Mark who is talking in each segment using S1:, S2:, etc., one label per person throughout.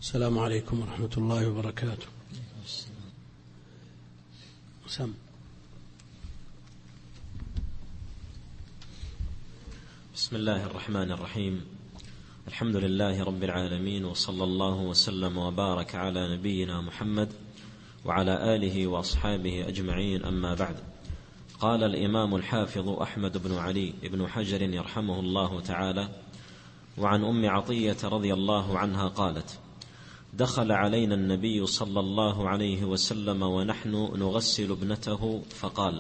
S1: السلام عليكم ورحمة الله وبركاته.
S2: بسم الله الرحمن الرحيم. الحمد لله رب العالمين، وصلى الله وسلم وبارك على نبينا محمد وعلى آله وأصحابه أجمعين، أما بعد. قال الإمام الحافظ أحمد بن علي بن حجر يرحمه الله تعالى: وعن أم عطية رضي الله عنها قالت: دخل علينا النبي صلى الله عليه وسلم ونحن نغسل ابنته فقال: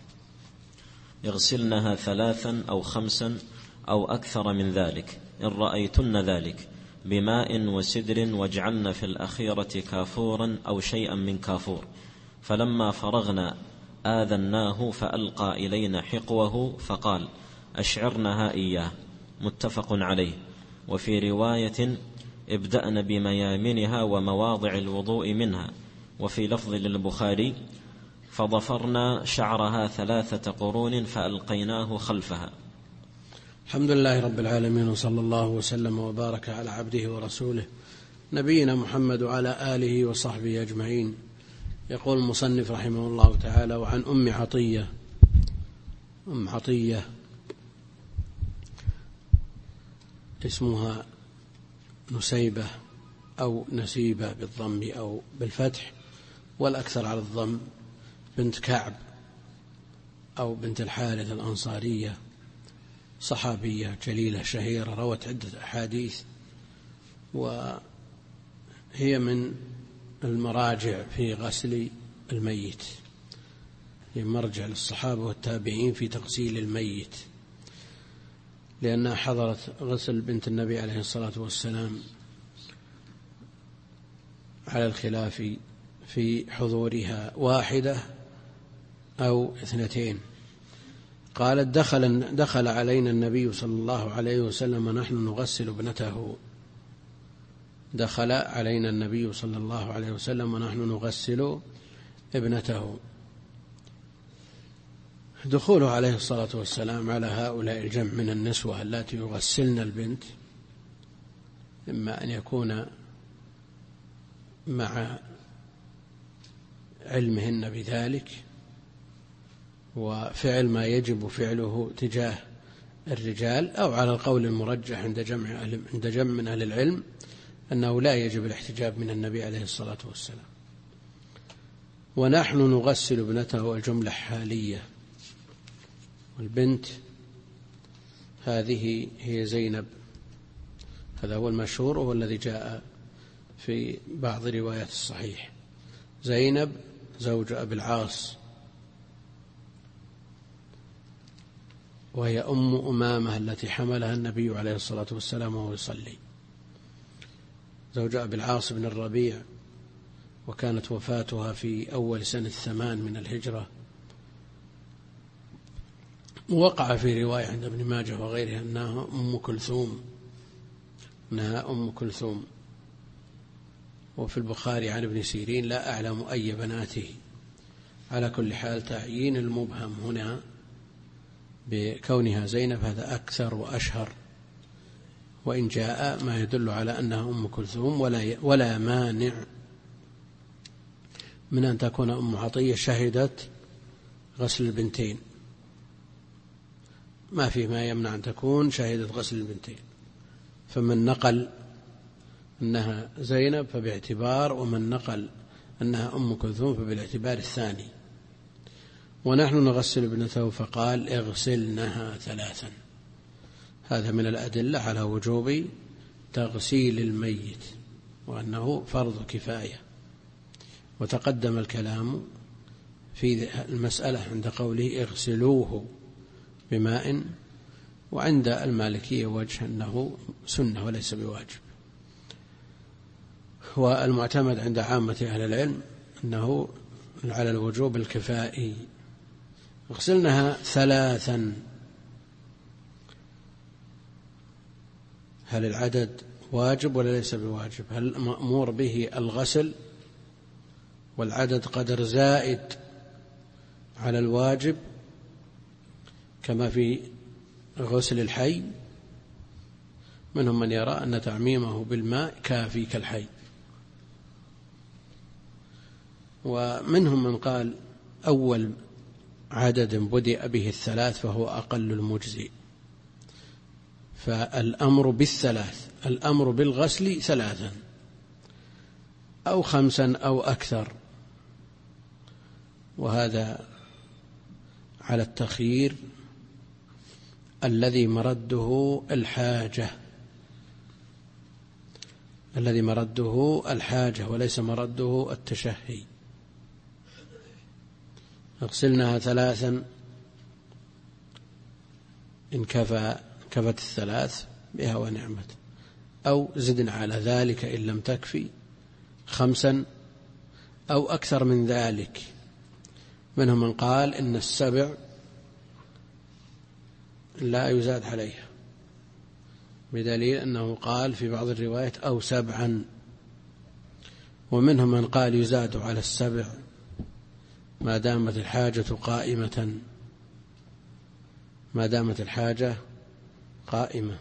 S2: اغسلنها 3 أو 5 أو أكثر من ذلك إن رأيتن ذلك بماء وسدر، واجعلن في الأخيرة كافورا أو شيئا من كافور. فلما فرغنا آذناه فألقى إلينا حقوه فقال: أشعرنها إياه. متفق عليه. وفي رواية: ابدأن بميامنها ومواضع الوضوء منها. وفي لفظ للبخاري: فضفرنا شعرها 3 قرون فألقيناه خلفها.
S1: الحمد لله رب العالمين، وصلى الله وسلم وبارك على عبده ورسوله نبينا محمد وعلى آله وصحبه أجمعين. يقول المصنف رحمه الله تعالى: وعن أم عطية. أم عطية اسمها نسيبة أو نسيبة بالضم أو بالفتح، والأكثر على الضم، بنت كعب أو بنت الحارث الأنصارية، صحابية جليلة شهيرة، روت عدة أحاديث، وهي من المراجع في غسل الميت، هي مرجع للصحابة والتابعين في تغسيل الميت، لأنها حضرت غسل بنت النبي عليه الصلاة والسلام على الخلاف في حضورها 1 أو 2. قالت: دخل علينا النبي صلى الله عليه وسلم ونحن نغسل ابنته. دخل علينا النبي صلى الله عليه وسلم ونحن نغسل ابنته. دخوله عليه الصلاة والسلام على هؤلاء الجمع من النسوة التي يغسلن البنت، إما أن يكون مع علمهن بذلك وفعل ما يجب فعله تجاه الرجال، أو على القول المرجح عند جمع من أهل العلم أنه لا يجب الاحتجاب من النبي عليه الصلاة والسلام. ونحن نغسل ابنته، الجملة حالية، والبنت هذه هي زينب. هذا هو المشهور وهو الذي جاء في بعض روايات الصحيح. زينب زوج أبي العاص، وهي أم أمامة التي حملها النبي عليه الصلاة والسلام وهو يصلي، زوج أبي العاص بن الربيع، وكانت وفاتها في أول سنة 8 من الهجرة. وقع في رواية عند ابن ماجه وغيرها أنها أم كلثوم. وفي البخاري عن ابن سيرين: لا أعلم أي بناته. على كل حال، تعيين المبهم هنا بكونها زينب هذا أكثر وأشهر، وإن جاء ما يدل على أنها أم كلثوم، ولا مانع من أن تكون أم عطية شهدت غسل البنتين، ما في ما يمنع أن تكون شهدت غسل البنتين. فمن نقل أنها زينب فباعتبار، ومن نقل أنها أم كلثوم فبالاعتبار الثاني. ونحن نغسل ابنته فقال: اغسلنها 3. هذا من الأدلة على وجوب تغسيل الميت، وأنه فرض كفاية. وتقدم الكلام في المسألة عند قوله: اغسلوه بماء، وعند المالكية وجه أنه سنة وليس بواجب. والمعتمد عند عامة أهل العلم أنه على الوجوب الكفائي. اغسلنها 3. هل العدد واجب ولا ليس بواجب؟ هل مأمور به الغسل والعدد قدر زائد على الواجب كما في غسل الحي؟ منهم من يرى أن تعميمه بالماء كافي كالحي، ومنهم من قال أول عدد بدأ به 3 فهو أقل المجزي. فالأمر بالثلاث، الأمر بالغسل 3 أو 5 أو أكثر، وهذا على التخيير الذي مرده الحاجة، الذي مرده الحاجة وليس مرده التشهي. اغسلناها 3 إن كفت 3 بها ونعمت، أو زدنا على ذلك إن لم تكفي 5 أو أكثر من ذلك. منهم من قال إن 7 لا يزاد عليها، بدليل أنه قال في بعض الروايات أو 7، ومنهم من قال يزاد على 7 ما دامت الحاجة قائمة، ما دامت الحاجة قائمة.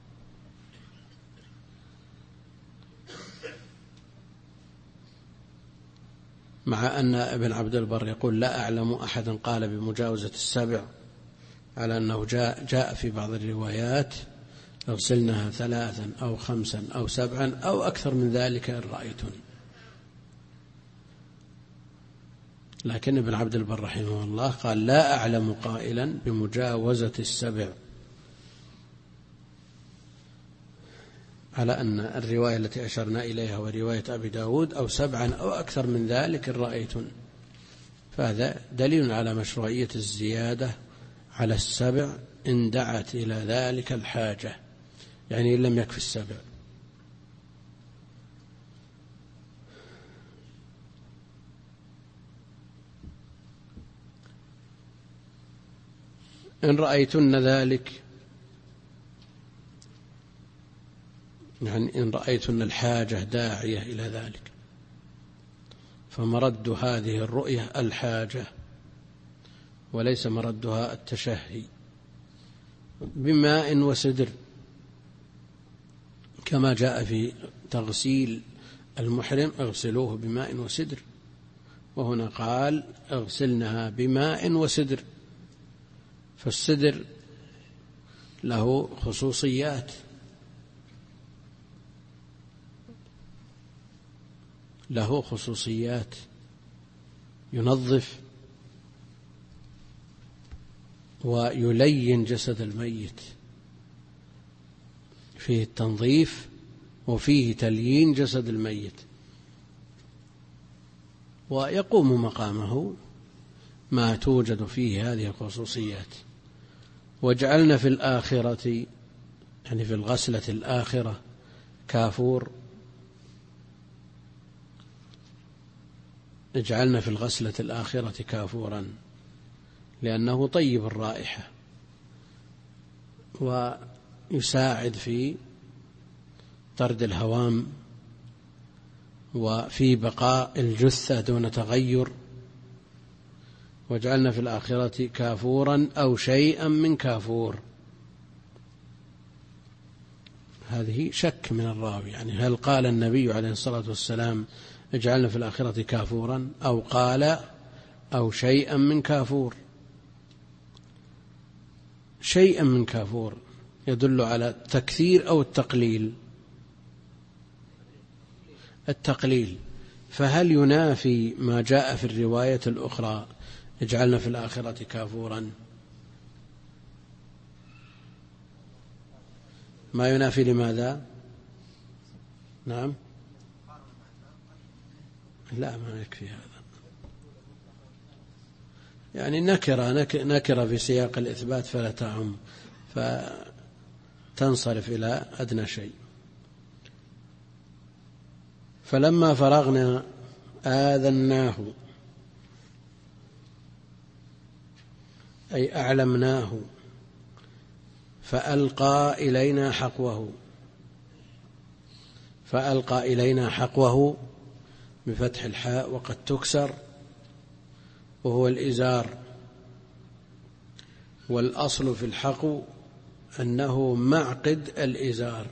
S1: مع أن ابن عبد البر يقول لا أعلم أحدا قال بمجاوزة 7، على أنه جاء في بعض الروايات اغسلنها 3 أو 5 أو 7 أو أكثر من ذلك إن رأيتن. لكن ابن عبد البر رحمه الله قال لا أعلم قائلا بمجاوزة 7، على أن الرواية التي أشرنا إليها ورواية أبي داود أو 7 أو أكثر من ذلك إن رأيتن، فهذا دليل على مشروعية الزيادة على 7 إن دعت إلى ذلك الحاجة، يعني إن لم يكفي 7. إن رأيتن ذلك، يعني إن رأيتن الحاجة داعية إلى ذلك، فمرد هذه الرؤية الحاجة وليس مردها التشهي. بماء وسدر كما جاء في تغسيل المحرم اغسلوه بماء وسدر، وهنا قال اغسلنها بماء وسدر، فالسدر له خصوصيات، له خصوصيات، ينظف ويلين جسد الميت، فيه التنظيف وفيه تليين جسد الميت، ويقوم مقامه ما توجد فيه هذه الخصوصيات. واجعلنا في الآخرة، يعني في الغسلة الآخرة، كافور، اجعلنا في الغسلة الآخرة كافورا، لأنه طيب الرائحة ويساعد في طرد الهوام وفي بقاء الجثة دون تغير. واجعلنا في الآخرة كافورا أو شيئا من كافور، هذه شك من الراوي، يعني هل قال النبي عليه الصلاة والسلام اجعلنا في الآخرة كافورا، أو قال أو شيئا من كافور؟ شيئا من كافور يدل على التكثير أو التقليل. التقليل، فهل ينافي ما جاء في الرواية الأخرى اجعلنا في الآخرة كافورا؟ ما ينافي. لماذا؟ نعم، لا ما يكفي هذا، يعني نكرة في سياق الإثبات فلا تعم، فتنصرف إلى أدنى شيء. فلما فرغنا آذناه، أي أعلمناه، فألقى إلينا حقوه. فألقى إلينا حقوه بفتح الحاء وقد تكسر، وهو الإزار. والأصل في الحقو أنه معقد الإزار،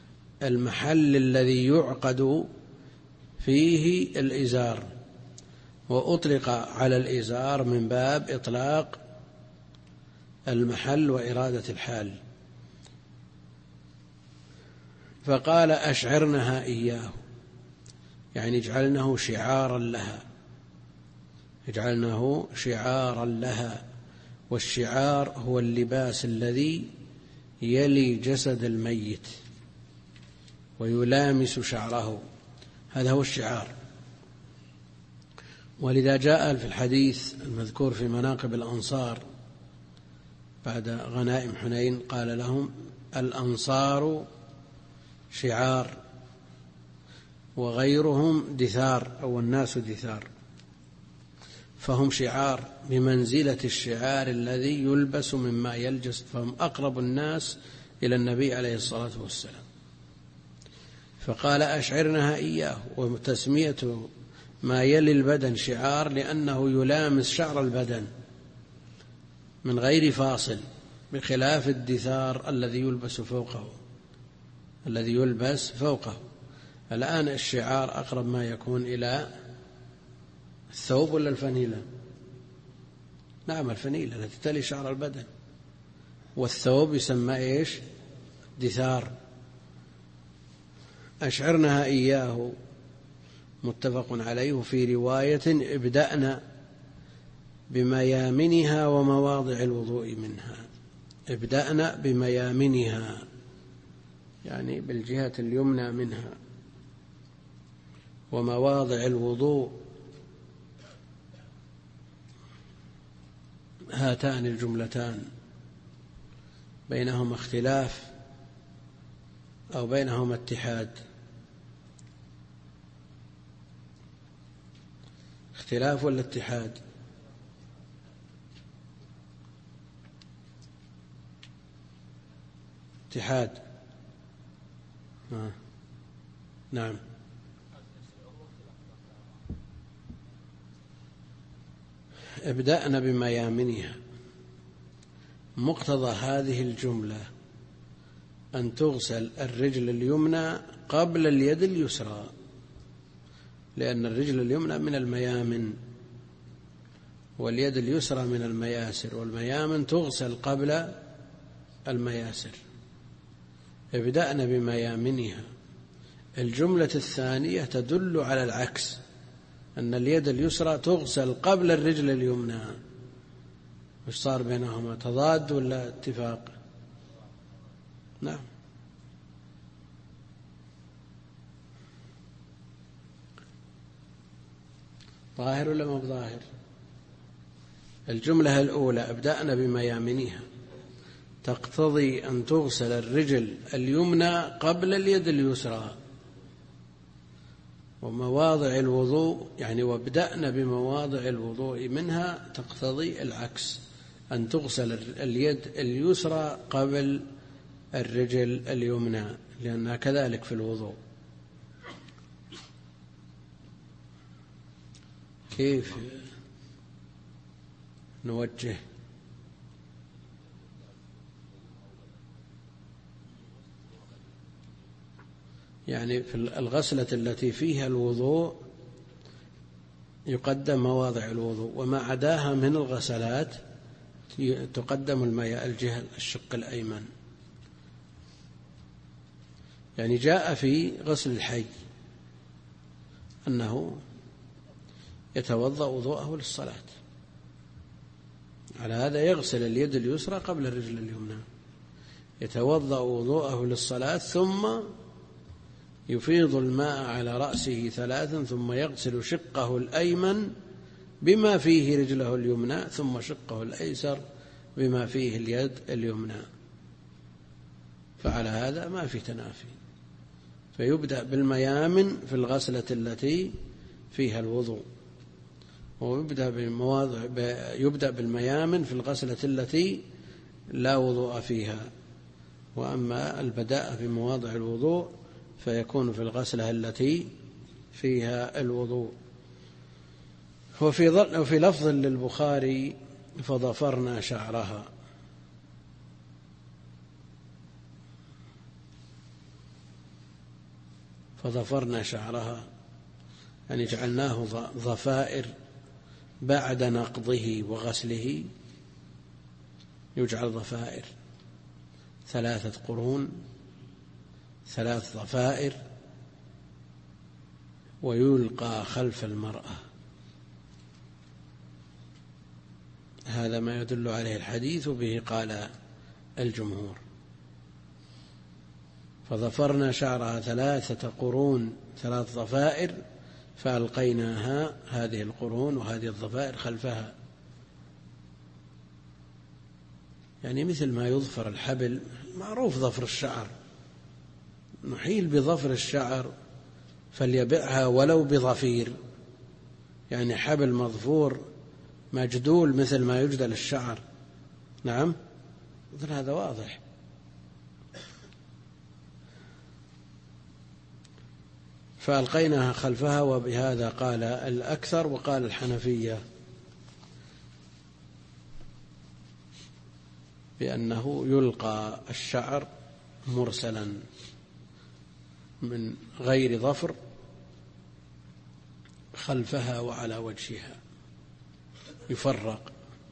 S1: المحل الذي يعقد فيه الإزار، وأطلق على الإزار من باب إطلاق المحل وإرادة الحال. فقال أشعرنها إياه، يعني اجعلنه شعارا لها، اجعلنه شعارا لها. والشعار هو اللباس الذي يلي جسد الميت ويلامس شعره، هذا هو الشعار. ولذا جاء في الحديث المذكور في مناقب الأنصار بعد غنائم حنين قال لهم الأنصار شعار وغيرهم دثار، أو الناس دثار، فهم شعار بمنزلة الشعار الذي يلبس مما يلجس، فهم أقرب الناس إلى النبي عليه الصلاة والسلام. فقال أشعرنها إياه، وتسمية ما يلي البدن شعار لأنه يلامس شعر البدن من غير فاصل، بخلاف الدثار الذي يلبس فوقه. الآن الشعار أقرب ما يكون إلى الثوب ولا الفنيلة؟ نعم الفنيلة التي تلي شعر البدن، والثوب يسمى إيش؟ دثار. أشعرنها إياه متفق عليه. في رواية ابدأنا بميامنها ومواضع الوضوء منها. ابدأنا بميامنها يعني بالجهة اليمنى منها، ومواضع الوضوء هاتان الجملتان بينهما اختلاف أو بينهما اتحاد. اختلاف ولا اتحاد؟ اتحاد. نعم. ابدأنا بميامنها، مقتضى هذه الجملة أن تغسل الرجل اليمنى قبل اليد اليسرى، لأن الرجل اليمنى من الميامن واليد اليسرى من المياسر، والميامن تغسل قبل المياسر. ابدأنا بميامنها. الجملة الثانية تدل على العكس، أن اليد اليسرى تغسل قبل الرجل اليمنى. مش صار بينهما تضاد ولا اتفاق؟ نعم. ظاهر ولا ما بظاهر؟ الجملة الأولى ابدأنا بميامنها تقتضي أن تغسل الرجل اليمنى قبل اليد اليسرى. ومواضع الوضوء يعني وابدأنا بمواضع الوضوء منها تقتضي العكس، أن تغسل اليد اليسرى قبل الرجل اليمنى، لأنها كذلك في الوضوء. كيف نوجه؟ يعني في الغسلة التي فيها الوضوء يقدم مواضع الوضوء، وما عداها من الغسلات تقدم الجهة الشق الأيمن. يعني جاء في غسل الحي أنه يتوضأ وضوءه للصلاة، على هذا يغسل اليد اليسرى قبل الرجل اليمنى، يتوضأ وضوءه للصلاة ثم يفيض الماء على رأسه 3 ثم يغسل شقه الأيمن بما فيه رجله اليمنى، ثم شقه الأيسر بما فيه اليد اليمنى. فعلى هذا ما في تنافي، فيبدأ بالميامن في الغسلة التي فيها الوضوء، يبدأ بالميامن في الغسلة التي لا وضوء فيها. وأما البداء في مواضع الوضوء فيكون في الغسلة التي فيها الوضوء. وفي لفظ للبخاري فضفرنا شعرها، فضفرنا شعرها يعني جعلناه ضفائر بعد نقضه وغسله يجعل ضفائر 3 قرون 3 ضفائر ويلقى خلف المرأة. هذا ما يدل عليه الحديث، به قال الجمهور. فضفرنا شعرها 3 قرون 3 ضفائر فألقيناها هذه القرون وهذه الضفائر خلفها، يعني مثل ما يظفر الحبل، معروف ظفر الشعر، نحيل بظفر الشعر فليبعها ولو بظفير، يعني حبل مظفور مجدول مثل ما يجدل الشعر. نعم، مثل هذا واضح. فألقيناها خلفها، وبهذا قال الأكثر. وقال الحنفية بأنه يلقى الشعر مرسلا من غير ظفر خلفها وعلى وجهها، يفرق.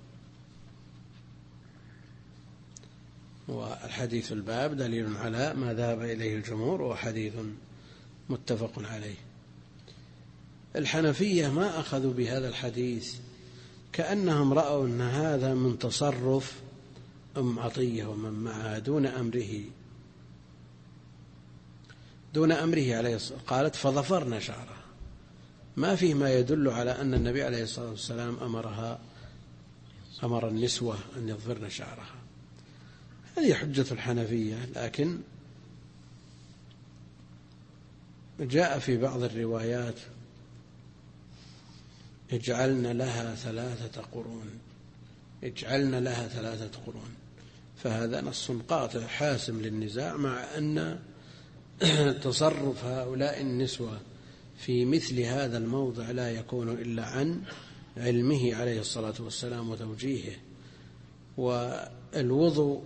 S1: والحديث الباب دليل على ما ذهب إليه الجمهور، وحديث متفق عليه. الحنفية ما أخذوا بهذا الحديث، كأنهم رأوا أن هذا من تصرف أم عطية ومن معها دون أمره عليه الصلاة. قالت فظفرنا شعرها، ما فيه ما يدل على أن النبي عليه الصلاة والسلام أمر النسوة أن يظفرن شعرها. هذه حجة الحنفية، لكن جاء في بعض الروايات اجعلن لها 3 قرون، اجعلن لها 3 قرون، فهذا نص قاطع حاسم للنزاع، مع أن تصرف هؤلاء النسوة في مثل هذا الموضع لا يكون إلا عن علمه عليه الصلاة والسلام وتوجيهه. والوضوء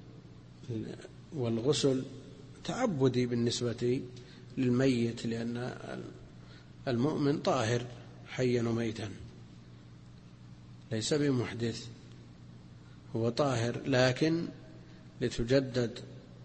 S1: والغسل تعبدي بالنسبة للميت، لأن المؤمن طاهر حيا وميتا، ليس بمحدث، هو طاهر، لكن لتجدد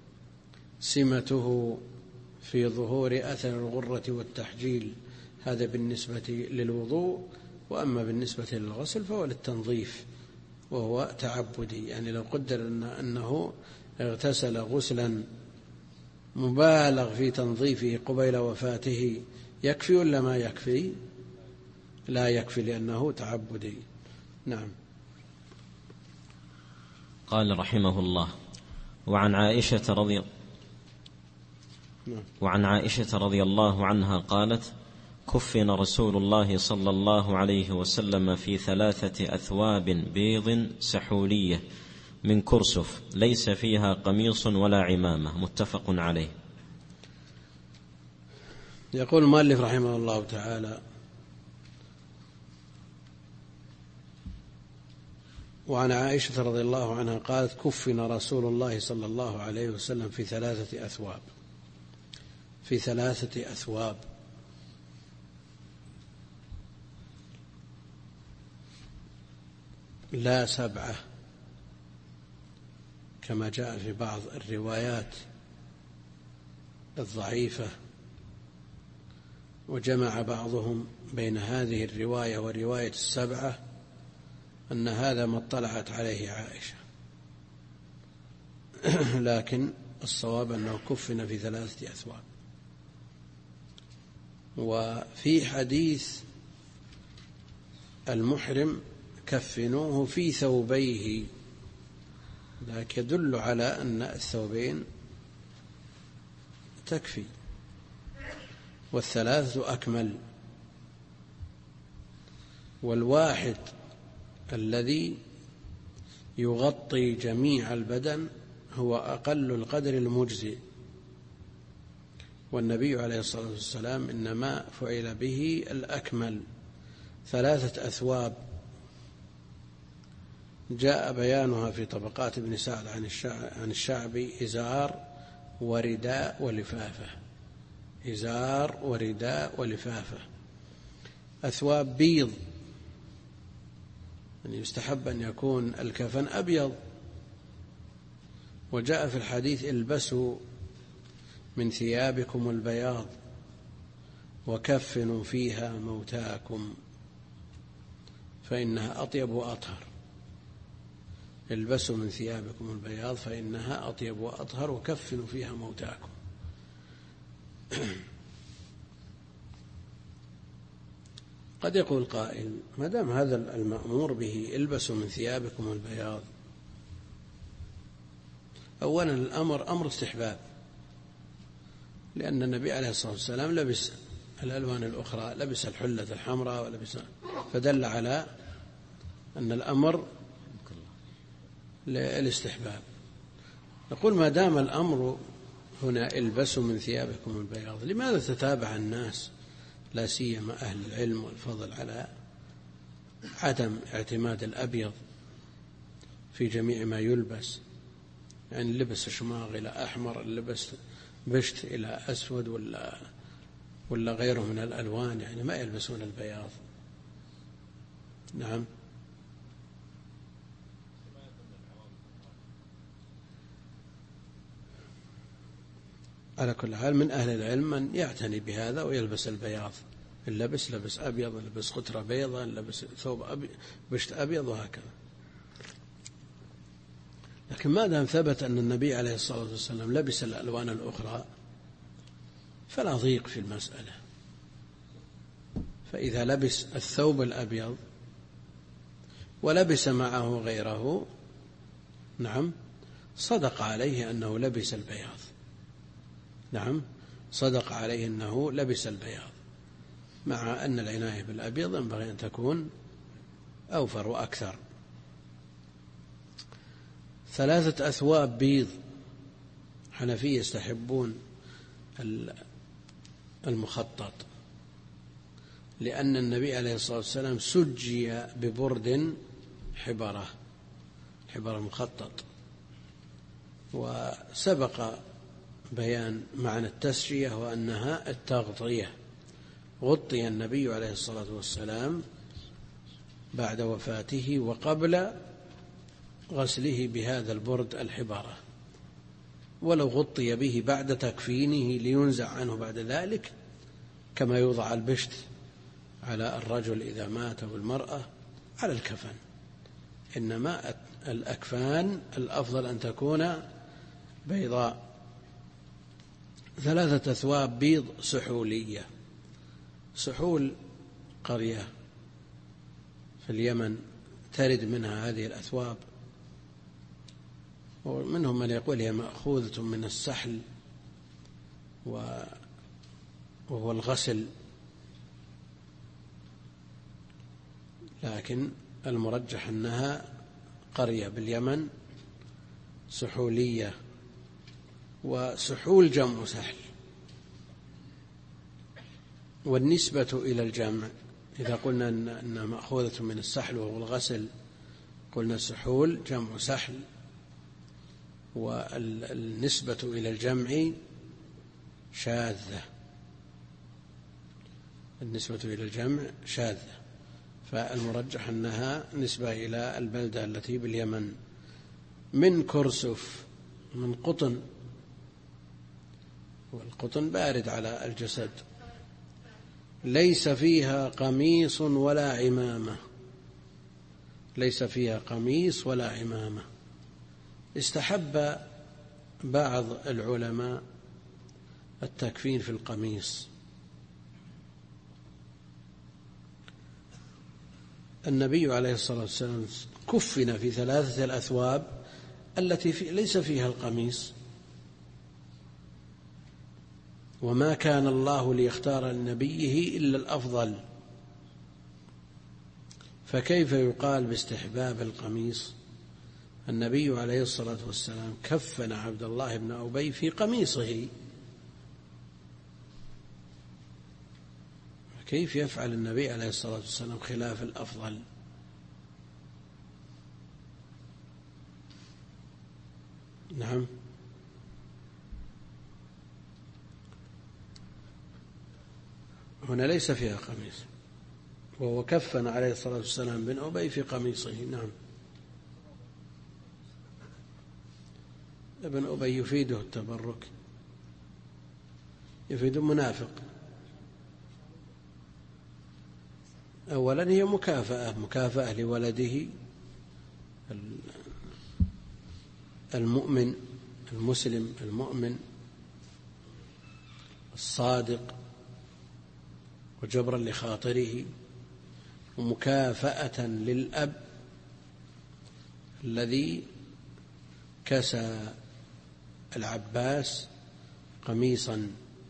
S1: سمته في ظهور أثر الغرة والتحجيل، هذا بالنسبة للوضوء. وأما بالنسبة للغسل فهو للتنظيف وهو تعبدي، يعني لو قدر أنه اغتسل غسلا مبالغ في تنظيفه قبيل وفاته يكفي ولا ما يكفي؟ لا يكفي، لأنه تعبدي. نعم.
S2: قال رحمه الله: وعن عائشة رضي الله عنها قالت: كفن رسول الله صلى الله عليه وسلم في 3 أثواب بيض سحولية من كرسف ليس فيها قميص ولا عمامة، متفق عليه.
S1: يقول المؤلف رحمه الله تعالى: وعن عائشة رضي الله عنها قالت: كفن رسول الله صلى الله عليه وسلم في 3 أثواب، في 3 أثواب، لا 7 كما جاء في بعض الروايات الضعيفة. وجمع بعضهم بين هذه الرواية ورواية 7 أن هذا ما اطلعت عليه عائشة، لكن الصواب أنه كفن في 3 أثواب. وفي حديث المحرم كفنوه في ثوبيه، ذاك يدل على أن الثوبين تكفي، وال3 أكمل. والواحد الذي يغطي جميع البدن هو أقل القدر المجزئ، والنبي عليه الصلاة والسلام إنما فعل به الأكمل. 3 أثواب جاء بيانها في طبقات ابن سعد عن الشعبي: إزار ورداء ولفافة، إزار ورداء ولفافة. أثواب بيض يعني يستحب أن يكون الكفن أبيض، وجاء في الحديث: البسوا من ثيابكم البياض وكفنوا فيها موتاكم فإنها أطيب وأطهر. البسوا من ثيابكم البياض فإنها أطيب وأطهر وكفنوا فيها موتاكم. قد يقول قائل: ما دام هذا المأمور به البسوا من ثيابكم البياض، أولا الأمر أمر استحباب، لأن النبي عليه الصلاة والسلام لبس الألوان الأخرى، لبس الحلة الحمراء ولبس، فدل على أن الأمر للاستحباب. نقول: ما دام الأمر هنا البسوا من ثيابكم البياض، لماذا تتابع الناس لا سيما أهل العلم والفضل على عدم اعتماد الأبيض في جميع ما يلبس؟ يعني لبس شماغ إلى أحمر، لبس بشت إلى أسود ولا غيره من الألوان، يعني ما يلبسون البياض. نعم. على كل حال من أهل العلم من يعتني بهذا ويلبس البياض، اللبس لبس أبيض، لبس خترة بيضاء، لبس ثوب بشت أبيض، وهكذا. لكن ما دام ثبت أن النبي عليه الصلاة والسلام لبس الألوان الأخرى فلا ضيق في المسألة. فإذا لبس الثوب الأبيض ولبس معه غيره، نعم، صدق عليه أنه لبس البياض. نعم، صدق عليه أنه لبس البياض، مع أن العناية بالأبيض ينبغي أن تكون أوفر وأكثر. 3 أثواب بيض. حنفية يستحبون المخطط، لأن النبي عليه الصلاة والسلام سجي ببرد حبرة مخطط، وسبق بيان معنى التسجية وأنها التغطية. غطي النبي عليه الصلاة والسلام بعد وفاته وقبل غسله بهذا البرد الحبارة، ولو غطي به بعد تكفينه لينزع عنه بعد ذلك، كما يوضع البشت على الرجل إذا مات أو المرأة على الكفن. إنما الأكفان الأفضل أن تكون بيضاء. 3 أثواب بيض سحولية. سحول قرية في اليمن ترد منها هذه الأثواب، ومنهم من يقول هي مأخوذة من السحل وهو الغسل، لكن المرجح أنها قرية باليمن سحولية. وسحول جمع سحل، والنسبة إلى الجمع إذا قلنا أنها مأخوذة من السحل وهو الغسل، قلنا السحول جمع سحل، والنسبة إلى الجمع شاذة. النسبة إلى الجمع شاذة، فالمرجح أنها نسبة إلى البلدة التي باليمن. من كرسف، من قطن، والقطن بارد على الجسد، ليس فيها قميص ولا عمامة. ليس فيها قميص ولا عمامة. استحب بعض العلماء التكفين في القميص. النبي عليه الصلاة والسلام كفن في 3 الأثواب التي ليس فيها القميص، وما كان الله ليختار لنبيه إلا الأفضل، فكيف يقال باستحباب القميص؟ النبي عليه الصلاة والسلام كفن عبد الله بن أبي في قميصه، كيف يفعل النبي عليه الصلاة والسلام خلاف الأفضل؟ نعم. هنا ليس فيها قميص، وهو كفن عليه الصلاة والسلام بن أبي في قميصه. نعم. ابن أبي يفيده التبرك، يفيد منافق. أولا هي مكافأة لولده المؤمن المسلم المؤمن الصادق، وجبرا لخاطره، ومكافأة للأب الذي كسى العباس قميصا.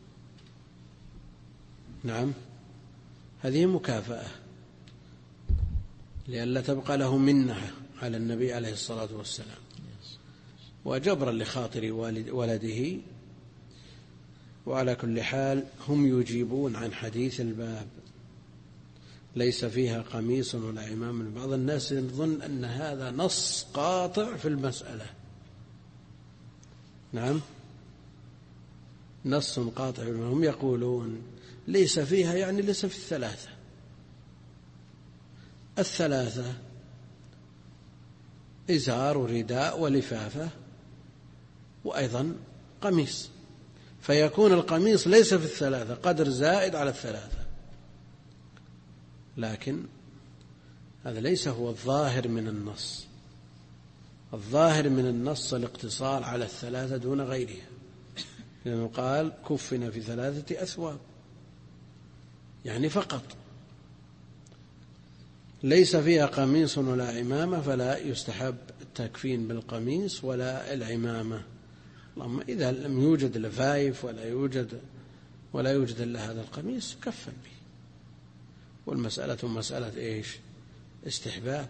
S1: نعم، هذه مكافأة لئلا تبقى له منة على النبي عليه الصلاة والسلام، وجبرا لخاطر ولده. وعلى كل حال هم يجيبون عن حديث الباب ليس فيها قميص ولا عمام. بعض الناس يظن أن هذا نص قاطع في المسألة. نعم، نص قاطع. هم يقولون ليس فيها يعني ليس في الثلاثة إزار ورداء ولفافة وأيضا قميص، فيكون القميص ليس في الثلاثة، قدر زائد على الثلاثة. لكن هذا ليس هو الظاهر من النص. الظاهر من النص الاقتصار على الثلاثة دون غيرها، لأنه قال كفن في 3 أثواب، يعني فقط ليس فيها قميص ولا عمامة، فلا يستحب التكفين بالقميص ولا العمامة. اللهم إذا لم يوجد لفايف ولا يوجد إلا هذا القميص كفن به. والمسألة مسألة إيش؟ استحباب.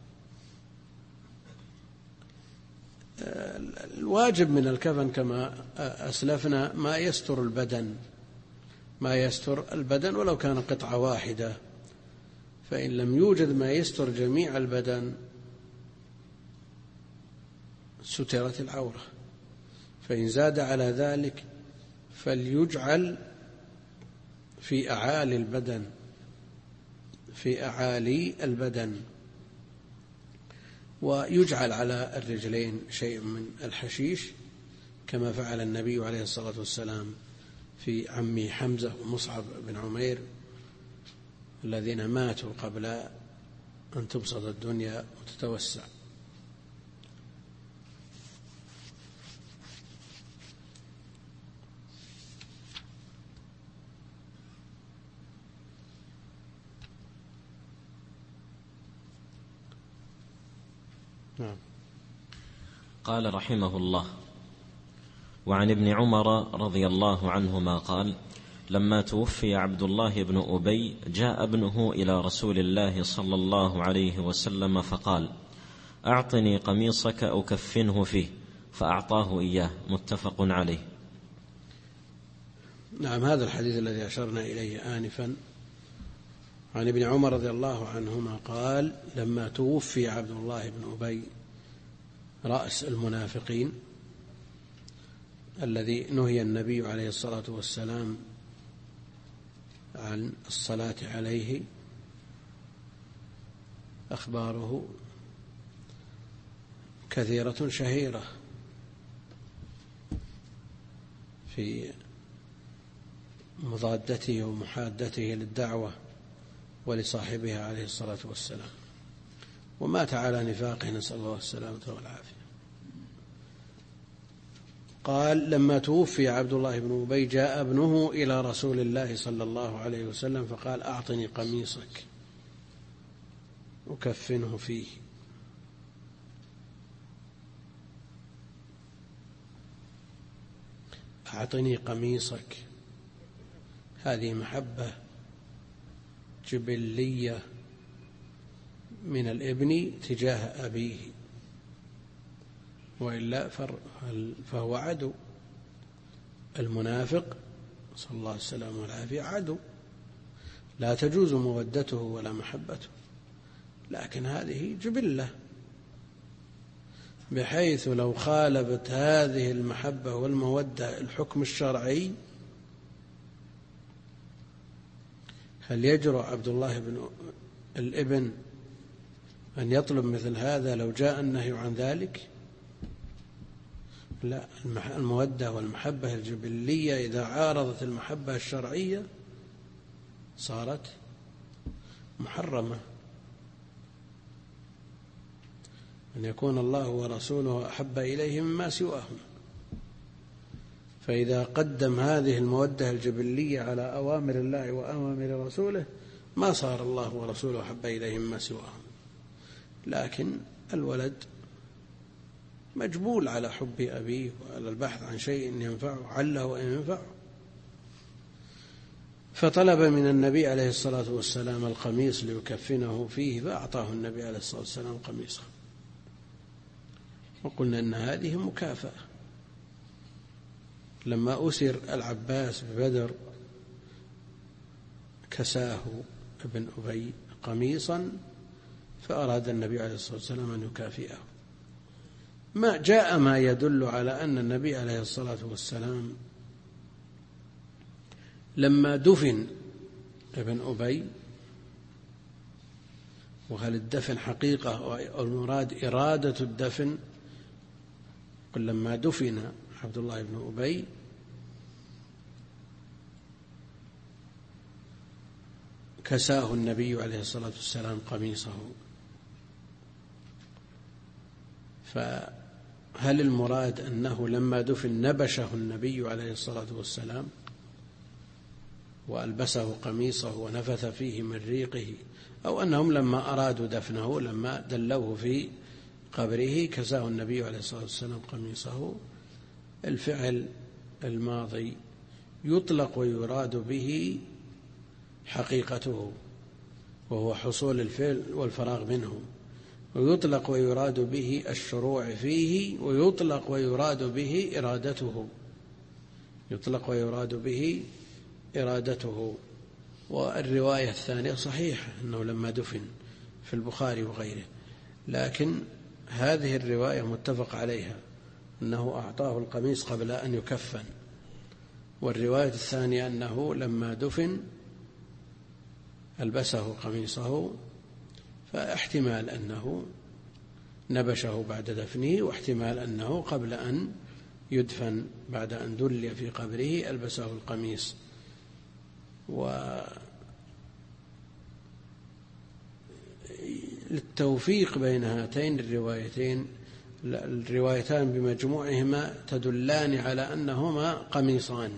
S1: الواجب من الكفن كما أسلفنا ما يستر البدن ولو كان قطعة واحدة، فإن لم يوجد ما يستر جميع البدن سترت العورة. فإن زاد على ذلك فليجعل في أعالي البدن، ويجعل على الرجلين شيء من الحشيش كما فعل النبي عليه الصلاة والسلام في عمي حمزة ومصعب بن عمير الذين ماتوا قبل أن تبسط الدنيا وتتوسع. نعم.
S2: قال رحمه الله: وعن ابن عمر رضي الله عنهما قال: لما توفي عبد الله بن أبي جاء ابنه إلى رسول الله صلى الله عليه وسلم فقال: أعطني قميصك أكفنه فيه، فأعطاه إياه. متفق عليه.
S1: نعم، هذا الحديث الذي أشرنا إليه آنفا عن ابن عمر رضي الله عنهما قال: لما توفي عبد الله بن أبي رأس المنافقين الذي نهي النبي عليه الصلاة والسلام عن الصلاة عليه، أخباره كثيرة شهيرة في مضادته ومحادته للدعوة ولصاحبها عليه الصلاة والسلام، ومات على نفاقه، نسأل الله السلامة والعافية. قال: لما توفي عبد الله بن أبي جاء ابنه إلى رسول الله صلى الله عليه وسلم فقال: أعطني قميصك أكفنه فيه. أعطني قميصك، هذه محبة جبلية من الابن تجاه أبيه، وإلا فهو عدو. المنافق صلى الله عليه وسلم والعافية عدو، لا تجوز مودته ولا محبته، لكن هذه جبلة، بحيث لو خالفت هذه المحبة والمودة الحكم الشرعي هل يجرؤ عبد الله بن الابن أن يطلب مثل هذا لو جاء النهي عن ذلك؟ لا، المودة والمحبة الجبلية إذا عارضت المحبة الشرعية صارت محرمة. أن يكون الله ورسوله أحب إليه مما سواهم، فإذا قدم هذه المودة الجبلية على أوامر الله وأوامر رسوله ما صار الله ورسوله أحب إليه مما سواهم. لكن الولد مجبول على حب أبيه وعلى البحث عن شيء ينفعه عله أن ينفعه، فطلب من النبي عليه الصلاة والسلام القميص ليكفنه فيه، فأعطاه النبي عليه الصلاة والسلام قميصه، وقلنا أن هذه مكافأة. لما أسر العباس ببدر كساه ابن أبي قميصا، فأراد النبي عليه الصلاة والسلام أن يكافئه. ما جاء ما يدل على أن النبي عليه الصلاة والسلام لما دفن ابن أبي، وهل الدفن حقيقة أو المراد إرادة الدفن، قل لما دفن عبد الله بن أبي كساه النبي عليه الصلاة والسلام قميصه. فهل المراد أنه لما دفن نبشه النبي عليه الصلاة والسلام وألبسه قميصه ونفث فيه من ريقه، أو أنهم لما أرادوا دفنه لما دلوه في قبره كساه النبي عليه الصلاة والسلام قميصه؟ الفعل الماضي يطلق ويراد به حقيقته وهو حصول الفعل والفراغ منه، ويطلق ويراد به الشروع فيه، ويطلق ويراد به إرادته، يطلق ويراد به إرادته. والرواية الثانية صحيحة أنه لما دفن في البخاري وغيره، لكن هذه الرواية متفق عليها أنه أعطاه القميص قبل أن يكفن، والرواية الثانية أنه لما دفن ألبسه قميصه، فاحتمال أنه نبشه بعد دفنه، واحتمال أنه قبل أن يدفن بعد أن دلي في قبره ألبسه القميص. وللتوفيق بين هاتين الروايتين، الروايتان بمجموعهما تدلان على أنهما قميصان،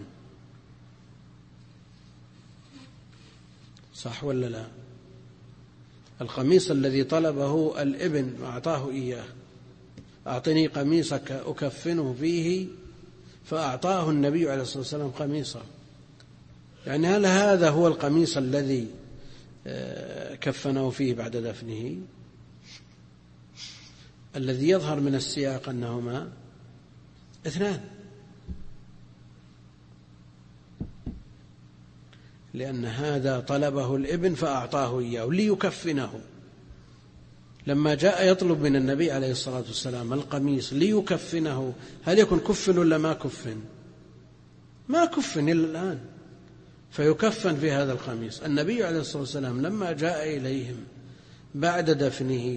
S1: صح ولا لا؟ القميص الذي طلبه الابن وأعطاه إياه، أعطني قميصك أكفنه فيه، فأعطاه النبي عليه الصلاة والسلام قميصه. يعني هل هذا هو القميص الذي كفنه فيه بعد دفنه؟ الذي يظهر من السياق أنهما اثنان، لأن هذا طلبه الابن فأعطاه إياه ليكفنه. لما جاء يطلب من النبي عليه الصلاة والسلام القميص ليكفنه، هل يكون كفن ولا ما كفن؟ ما كفن إلا الآن، فيكفن في هذا القميص. النبي عليه الصلاة والسلام لما جاء إليهم بعد دفنه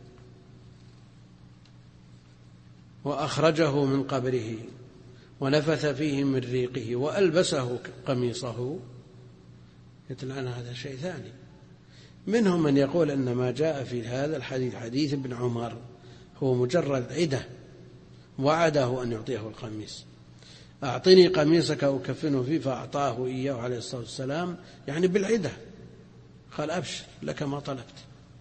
S1: وأخرجه من قبره ونفث فيه من ريقه وألبسه قميصه، يتلعن هذا شيء ثاني. منهم من يقول أن ما جاء في هذا الحديث حديث ابن عمر هو مجرد عدة، وعده أن يعطيه القميص، أعطني قميصك أكفنه فيه، فأعطاه إياه عليه الصلاة والسلام، يعني بالعدة، قال أبشر لك ما طلبت.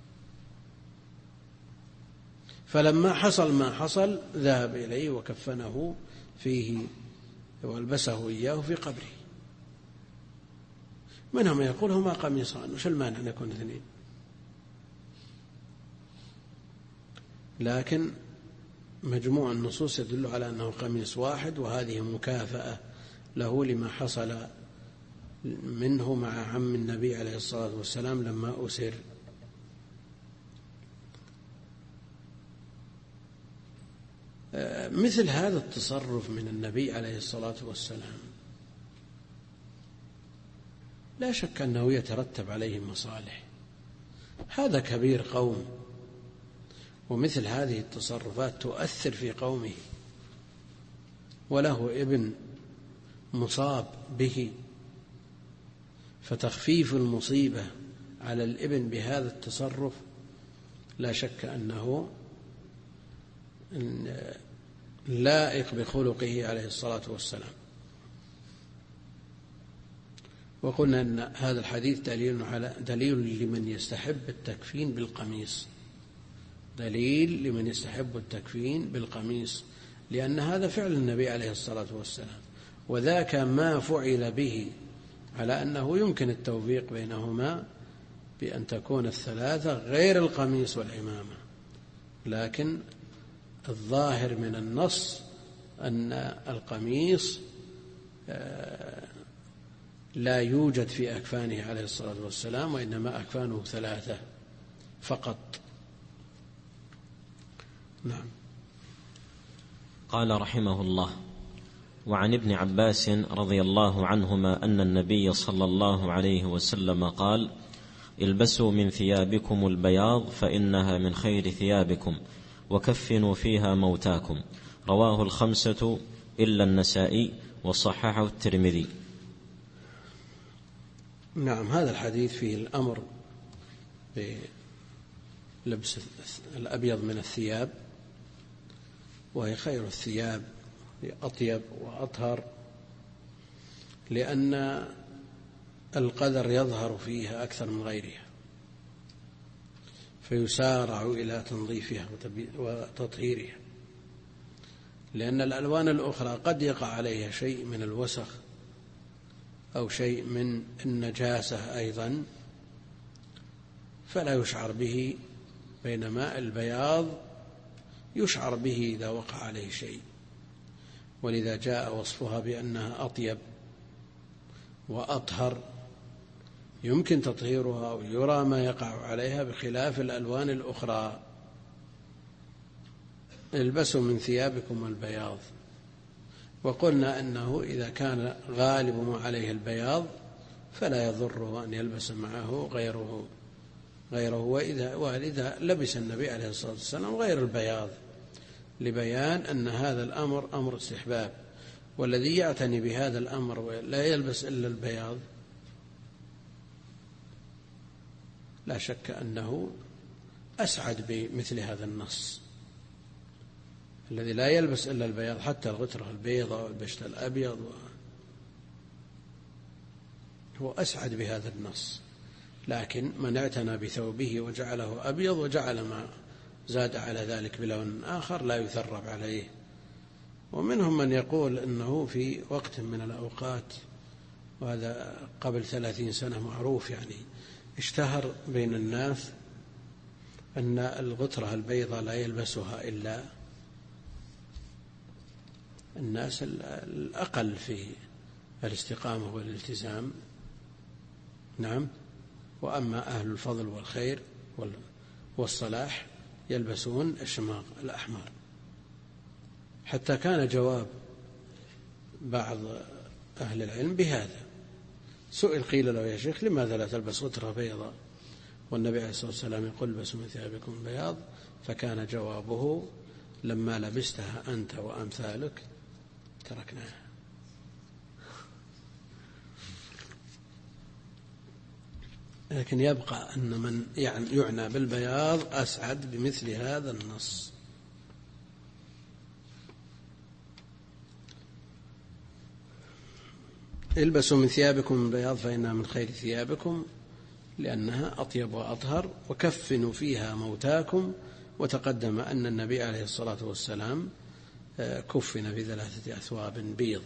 S1: فلما حصل ما حصل ذهب إليه وكفنه فيه والبسه إياه في قبره. منهم يقول هما قميصان، وش المانع أن يكون اثنين؟ لكن مجموع النصوص يدل على أنه قميص واحد، وهذه مكافأة له لما حصل منه مع عم النبي عليه الصلاة والسلام لما أسر. مثل هذا التصرف من النبي عليه الصلاة والسلام لا شك أنه يترتب عليه مصالح. هذا كبير قوم، ومثل هذه التصرفات تؤثر في قومه، وله ابن مصاب به، فتخفيف المصيبة على الابن بهذا التصرف لا شك أنه لائق بخلقه عليه الصلاة والسلام. وقلنا أن هذا الحديث دليل لمن يستحب التكفين بالقميص، دليل لمن يستحب التكفين بالقميص، لأن هذا فعل النبي عليه الصلاة والسلام، وذاك ما فعل به على أنه يمكن التوفيق بينهما بأن تكون الثلاثة غير القميص والعمامة. لكن الظاهر من النص أن القميص لا يوجد في أكفانه عليه الصلاة والسلام، وإنما أكفانه ثلاثة فقط. نعم.
S2: قال رحمه الله: وعن ابن عباس رضي الله عنهما أن النبي صلى الله عليه وسلم قال: البسوا من ثيابكم البياض فإنها من خير ثيابكم، وكفنوا فيها موتاكم. رواه الخمسة إلا النسائي، وصححه الترمذي.
S1: نعم، هذا الحديث فيه الأمر بلبس الأبيض من الثياب، وهي خير الثياب، أطيب وأطهر، لأن القدر يظهر فيها أكثر من غيرها، فيسارع إلى تنظيفها وتطهيرها، لأن الألوان الأخرى قد يقع عليها شيء من الوسخ أو شيء من النجاسة أيضا فلا يشعر به، بينما البياض يشعر به إذا وقع عليه شيء، ولذا جاء وصفها بأنها أطيب وأطهر، يمكن تطهيرها ويرى ما يقع عليها، بخلاف الألوان الأخرى. البسوا من ثيابكم البياض، وقلنا أنه إذا كان غالب ما عليه البياض فلا يضره أن يلبس معه غيره وإذا لبس النبي عليه الصلاة والسلام غير البياض، لبيان أن هذا الأمر أمر استحباب، والذي يعتني بهذا الأمر ولا يلبس إلا البياض لا شك أنه أسعد بمثل هذا النص. الذي لا يلبس إلا البياض، حتى الغترة البيضاء والبشت الأبيض، هو أسعد بهذا النص. لكن من اعتنى بثوبه وجعله أبيض وجعل ما زاد على ذلك بلون آخر لا يثرب عليه. ومنهم من يقول أنه في وقت من الأوقات، وهذا قبل 30 سنة معروف، يعني اشتهر بين الناس أن الغترة البيضاء لا يلبسها إلا الناس الأقل في الاستقامة والالتزام. نعم. وأما أهل الفضل والخير والصلاح يلبسون الشماغ الأحمر. حتى كان جواب بعض أهل العلم بهذا، سئل قيل له: يا شيخ لماذا لا تلبس غترة بيضاء والنبي عليه الصلاة والسلام يقول: البسوا من ثيابكم البياض؟ فكان جوابه: لما لبستها أنت وأمثالك تركناها. لكن يبقى أن من يعنى بالبياض أسعد بمثل هذا النص. البسوا من ثيابكم البياض فإنها من خير ثيابكم، لأنها أطيب وأطهر، وكفنوا فيها موتاكم. وتقدم أن النبي عليه الصلاة والسلام كفن ب3 أثواب بيض.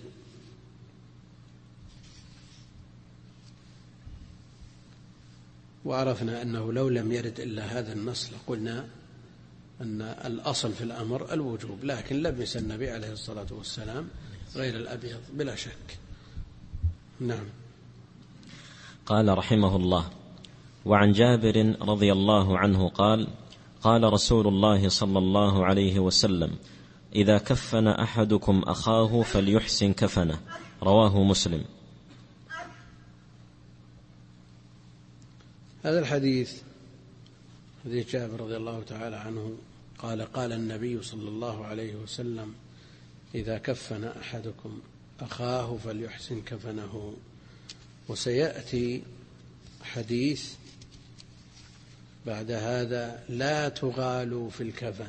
S1: وعرفنا أنه لو لم يرد إلا هذا النص لقلنا أن الأصل في الأمر الوجوب، لكن لبس النبي عليه الصلاة والسلام غير الأبيض بلا شك. نعم.
S2: قال رحمه الله: وعن جابر رضي الله عنه قال: قال رسول الله صلى الله عليه وسلم: إذا كفن أحدكم أخاه فليحسن كفنه. رواه مسلم.
S1: هذا الحديث حديث جابر رضي الله تعالى عنه قال النبي صلى الله عليه وسلم: إذا كفن أحدكم أخاه فليحسن كفنه. وسيأتي حديث بعد هذا: لا تغالوا في الكفن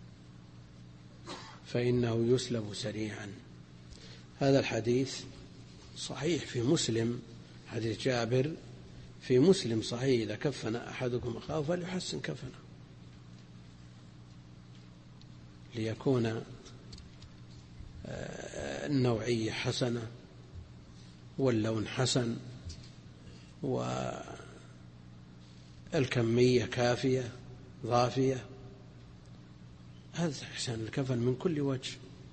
S1: فإنه يسلب سريعا. هذا الحديث صحيح في مسلم، حديث جابر في مسلم صحيح: إذا كفن أحدكم أخاه فليحسن كفنه، ليكون النوعية حسنة واللون حسن والكمية كافية ضافية. هذا إحسان الكفن من كل وجه،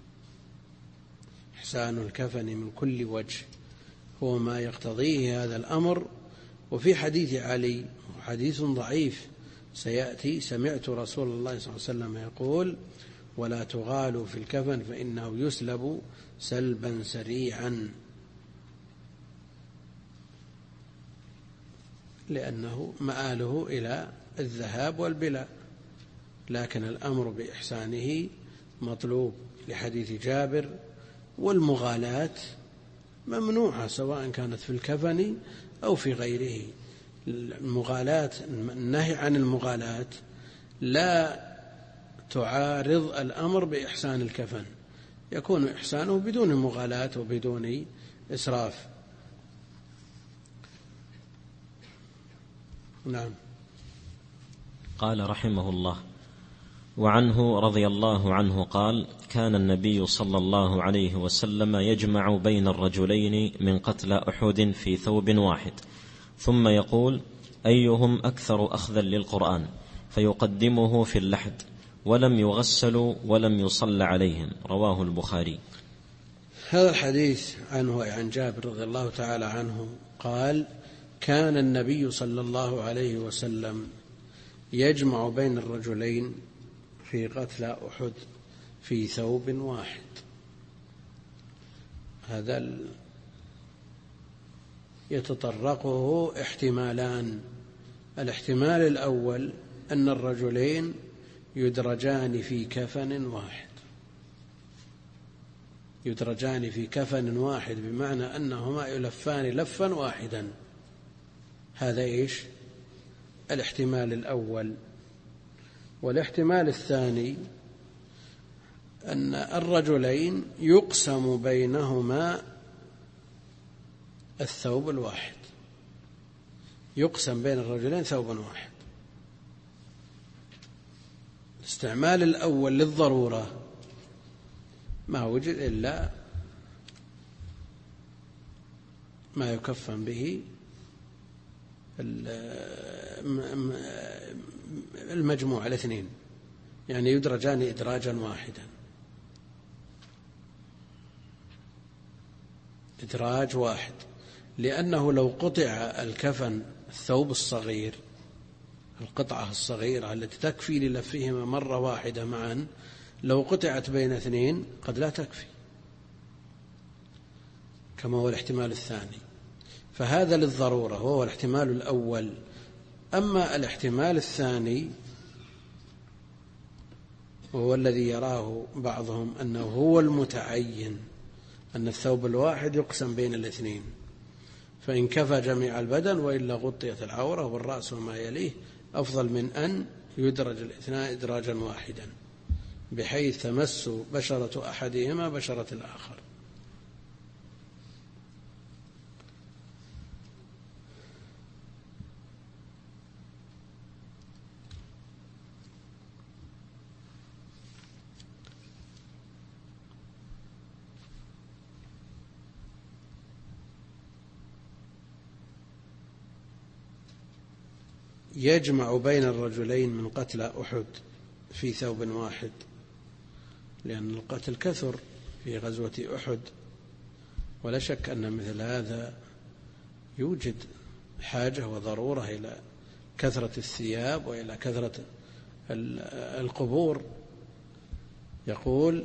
S1: إحسان الكفن من كل وجه هو ما يقتضيه هذا الأمر. وفي حديث علي، حديث ضعيف سيأتي: سمعت رسول الله صلى الله عليه وسلم يقول: ولا تغالوا في الكفن فإنه يسلب سلبا سريعا، لأنه مآله إلى الذهاب والبلاء، لكن الأمر بإحسانه مطلوب لحديث جابر. والمغالاة ممنوعة سواء كانت في الكفن أو في غيره. المغالاة، النهي عن المغالاة لا تعارض الأمر بإحسان الكفن، يكون إحسانه بدون مغالاة وبدون إسراف. نعم.
S2: قال رحمه الله: وعنه رضي الله عنه قال: كان النبي صلى الله عليه وسلم يجمع بين الرجلين من قتلى أحد في ثوب واحد، ثم يقول: أيهم أكثر أخذا للقرآن، فيقدمه في اللحد، ولم يغسلوا ولم يصل عليهم. رواه البخاري.
S1: هذا الحديث عنه عن جابر رضي الله تعالى عنه قال: كان النبي صلى الله عليه وسلم يجمع بين الرجلين في قتلى أحد في ثوب واحد. هذا يتطرقه احتمالان: الاحتمال الأول أن الرجلين يدرجان في كفن واحد، يدرجان في كفن واحد بمعنى أنهما يلفان لفا واحدا. هذا إيش؟ الاحتمال الأول. والاحتمال الثاني أن الرجلين يقسم بينهما الثوب الواحد، يقسم بين الرجلين ثوب واحد. الاستعمال الأول للضرورة ما وجد إلا ما يكفن به المجموع الاثنين، يعني يدرجان إدراجا واحدا، إدراج واحد. لأنه لو قطع الكفن، الثوب الصغير، القطعة الصغيرة التي تكفي للفهما مرة واحدة معا، لو قطعت بين اثنين قد لا تكفي، كما هو الاحتمال الثاني. فهذا للضرورة وهو الاحتمال الأول. أما الاحتمال الثاني وهو الذي يراه بعضهم أنه هو المتعين، أن الثوب الواحد يقسم بين الاثنين، فإن كفى جميع البدن وإلا غطيت العورة والرأس وما يليه، أفضل من أن يدرج الاثنان إدراجا واحدا بحيث تمس بشرة أحدهما بشرة الآخر. يجمع بين الرجلين من قتلى أحد في ثوب واحد، لأن القتل كثر في غزوة أحد، ولا شك أن مثل هذا يوجد حاجة وضرورة إلى كثرة الثياب وإلى كثرة القبور. يقول: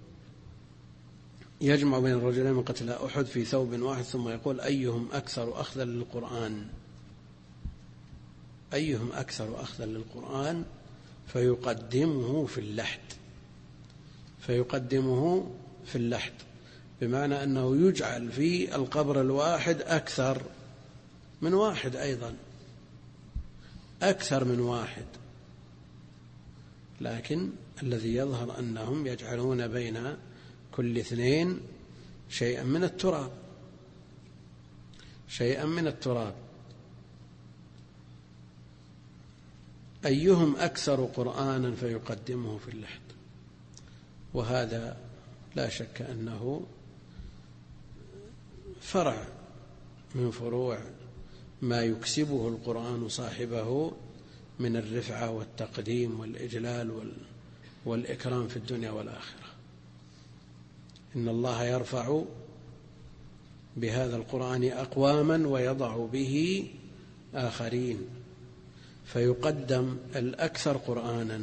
S1: يجمع بين الرجلين من قتلى أحد في ثوب واحد، ثم يقول: أيهم أكثر أخذا للقرآن. أيهم أكثر أخذا للقرآن فيقدمه في اللحد. فيقدمه في اللحد بمعنى أنه يجعل في القبر الواحد أكثر من واحد، أيضا أكثر من واحد، لكن الذي يظهر أنهم يجعلون بين كل اثنين شيئا من التراب، شيئا من التراب. أيهم أكثر قرآنا فيقدمه في اللحد. وهذا لا شك أنه فرع من فروع ما يكسبه القرآن صاحبه من الرفعة والتقديم والإجلال والإكرام في الدنيا والآخرة. إن الله يرفع بهذا القرآن أقواما ويضع به آخرين، فيقدم الأكثر قرآنا،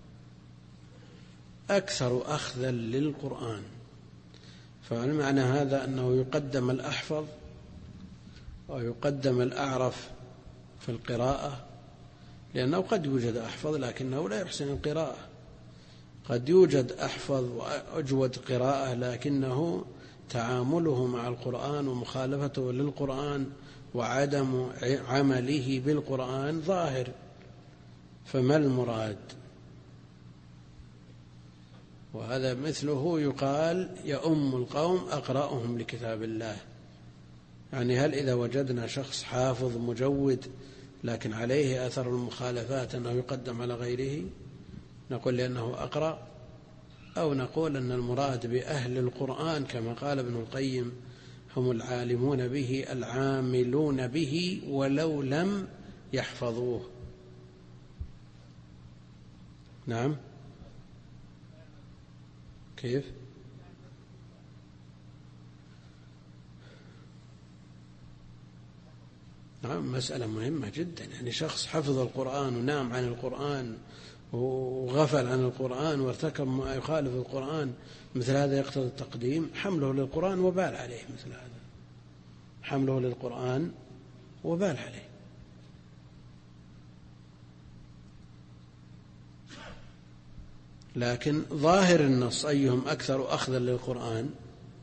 S1: أكثر أخذا للقرآن. فالمعنى هذا أنه يقدم الأحفظ ويقدم الأعرف في القراءة، لأنه قد يوجد أحفظ لكنه لا يحسن القراءة، قد يوجد أحفظ وأجود قراءة لكنه تعامله مع القرآن ومخالفته للقرآن وعدم عمله بالقرآن ظاهر. فما المراد؟ وهذا مثله يقال يؤم القوم أقرأهم لكتاب الله. يعني هل إذا وجدنا شخص حافظ مجود لكن عليه أثر المخالفات أنه يقدم على غيره نقول لأنه أقرأ، أو نقول أن المراد بأهل القرآن كما قال ابن القيم هم العالمون به العاملون به ولو لم يحفظوه. نعم، كيف؟ نعم، مسألة مهمة جدا. يعني شخص حفظ القرآن ونام عن القرآن وغفل عن القرآن وارتكب ما يخالف القرآن، مثل هذا يقتضي التقديم. حمله للقرآن وبال عليه، مثل هذا حمله للقرآن وبال عليه. لكن ظاهر النص أيهم أكثر أخذا للقرآن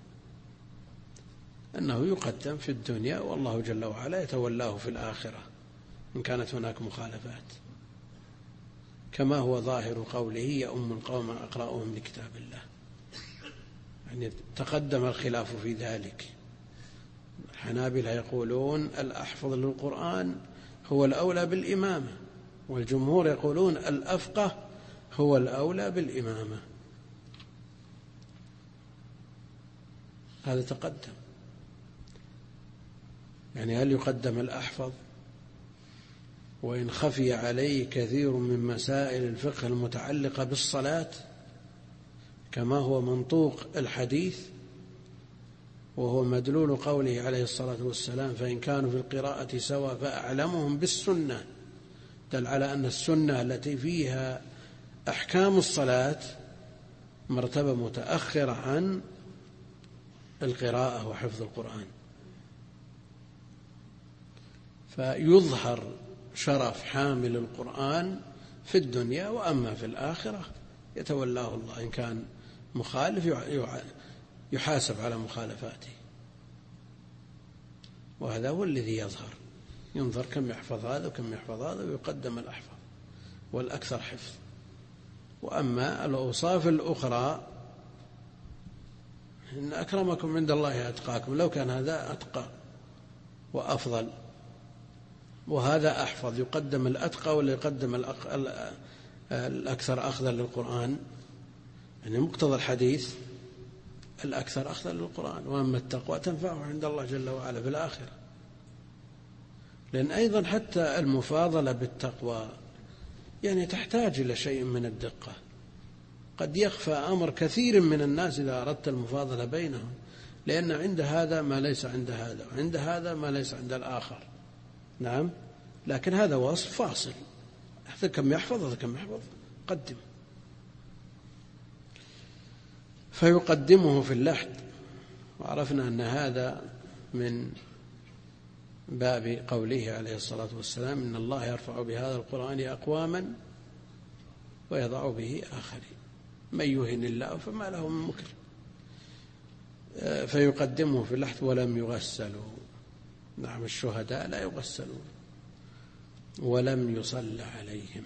S1: أنه يقدم في الدنيا والله جل وعلا يتولاه في الآخرة إن كانت هناك مخالفات، كما هو ظاهر قوله يؤم القوم أقرأهم لكتاب الله. يعني تقدم الخلاف في ذلك. الحنابلة يقولون الأحفظ للقرآن هو الأولى بالإمامة، والجمهور يقولون الأفقه هو الأولى بالإمامة. هذا تقدم. يعني هل يقدم الأحفظ وإن خفي عليه كثير من مسائل الفقه المتعلقة بالصلاة كما هو منطوق الحديث وهو مدلول قوله عليه الصلاة والسلام فإن كانوا في القراءة سواء فأعلمهم بالسنة، دل على أن السنة التي فيها أحكام الصلاة مرتبة متأخرة عن القراءة وحفظ القرآن. فيظهر شرف حامل القرآن في الدنيا، وأما في الآخرة يتولاه الله. إن كان مخالف يحاسب على مخالفاته، وهذا هو الذي يظهر. ينظر كم يحفظ هذا وكم يحفظ هذا ويقدم الأحفظ والأكثر حفظ. وأما الأوصاف الأخرى إن أكرمكم عند الله أتقاكم، لو كان هذا أتقى وأفضل وهذا أحفظ يقدم الأتقى ولا يقدم الأكثر أخذا للقرآن؟ يعني مقتضى الحديث الأكثر أخذا للقرآن. وأما التقوى تنفعه عند الله جل وعلا في الآخرة. لأن أيضا حتى المفاضلة بالتقوى يعني تحتاج إلى شيء من الدقة. قد يخفى أمر كثير من الناس إذا أردت المفاضلة بينهم، لأن عند هذا ما ليس عند هذا وعند هذا ما ليس عند الآخر. نعم، لكن هذا وصف فاصل، هذا كم يحفظ هذا كم يحفظ قدم. فيقدمه في اللحد. وعرفنا أن هذا من باب قوله عليه الصلاة والسلام: إن الله يرفع بهذا القرآن أقواما ويضع به آخرين، من يهن الله فما له من مكرم، فيقدمه في اللحد ولم يغسلوا. نعم، الشهداء لا يغسلون ولم يصلى عليهم.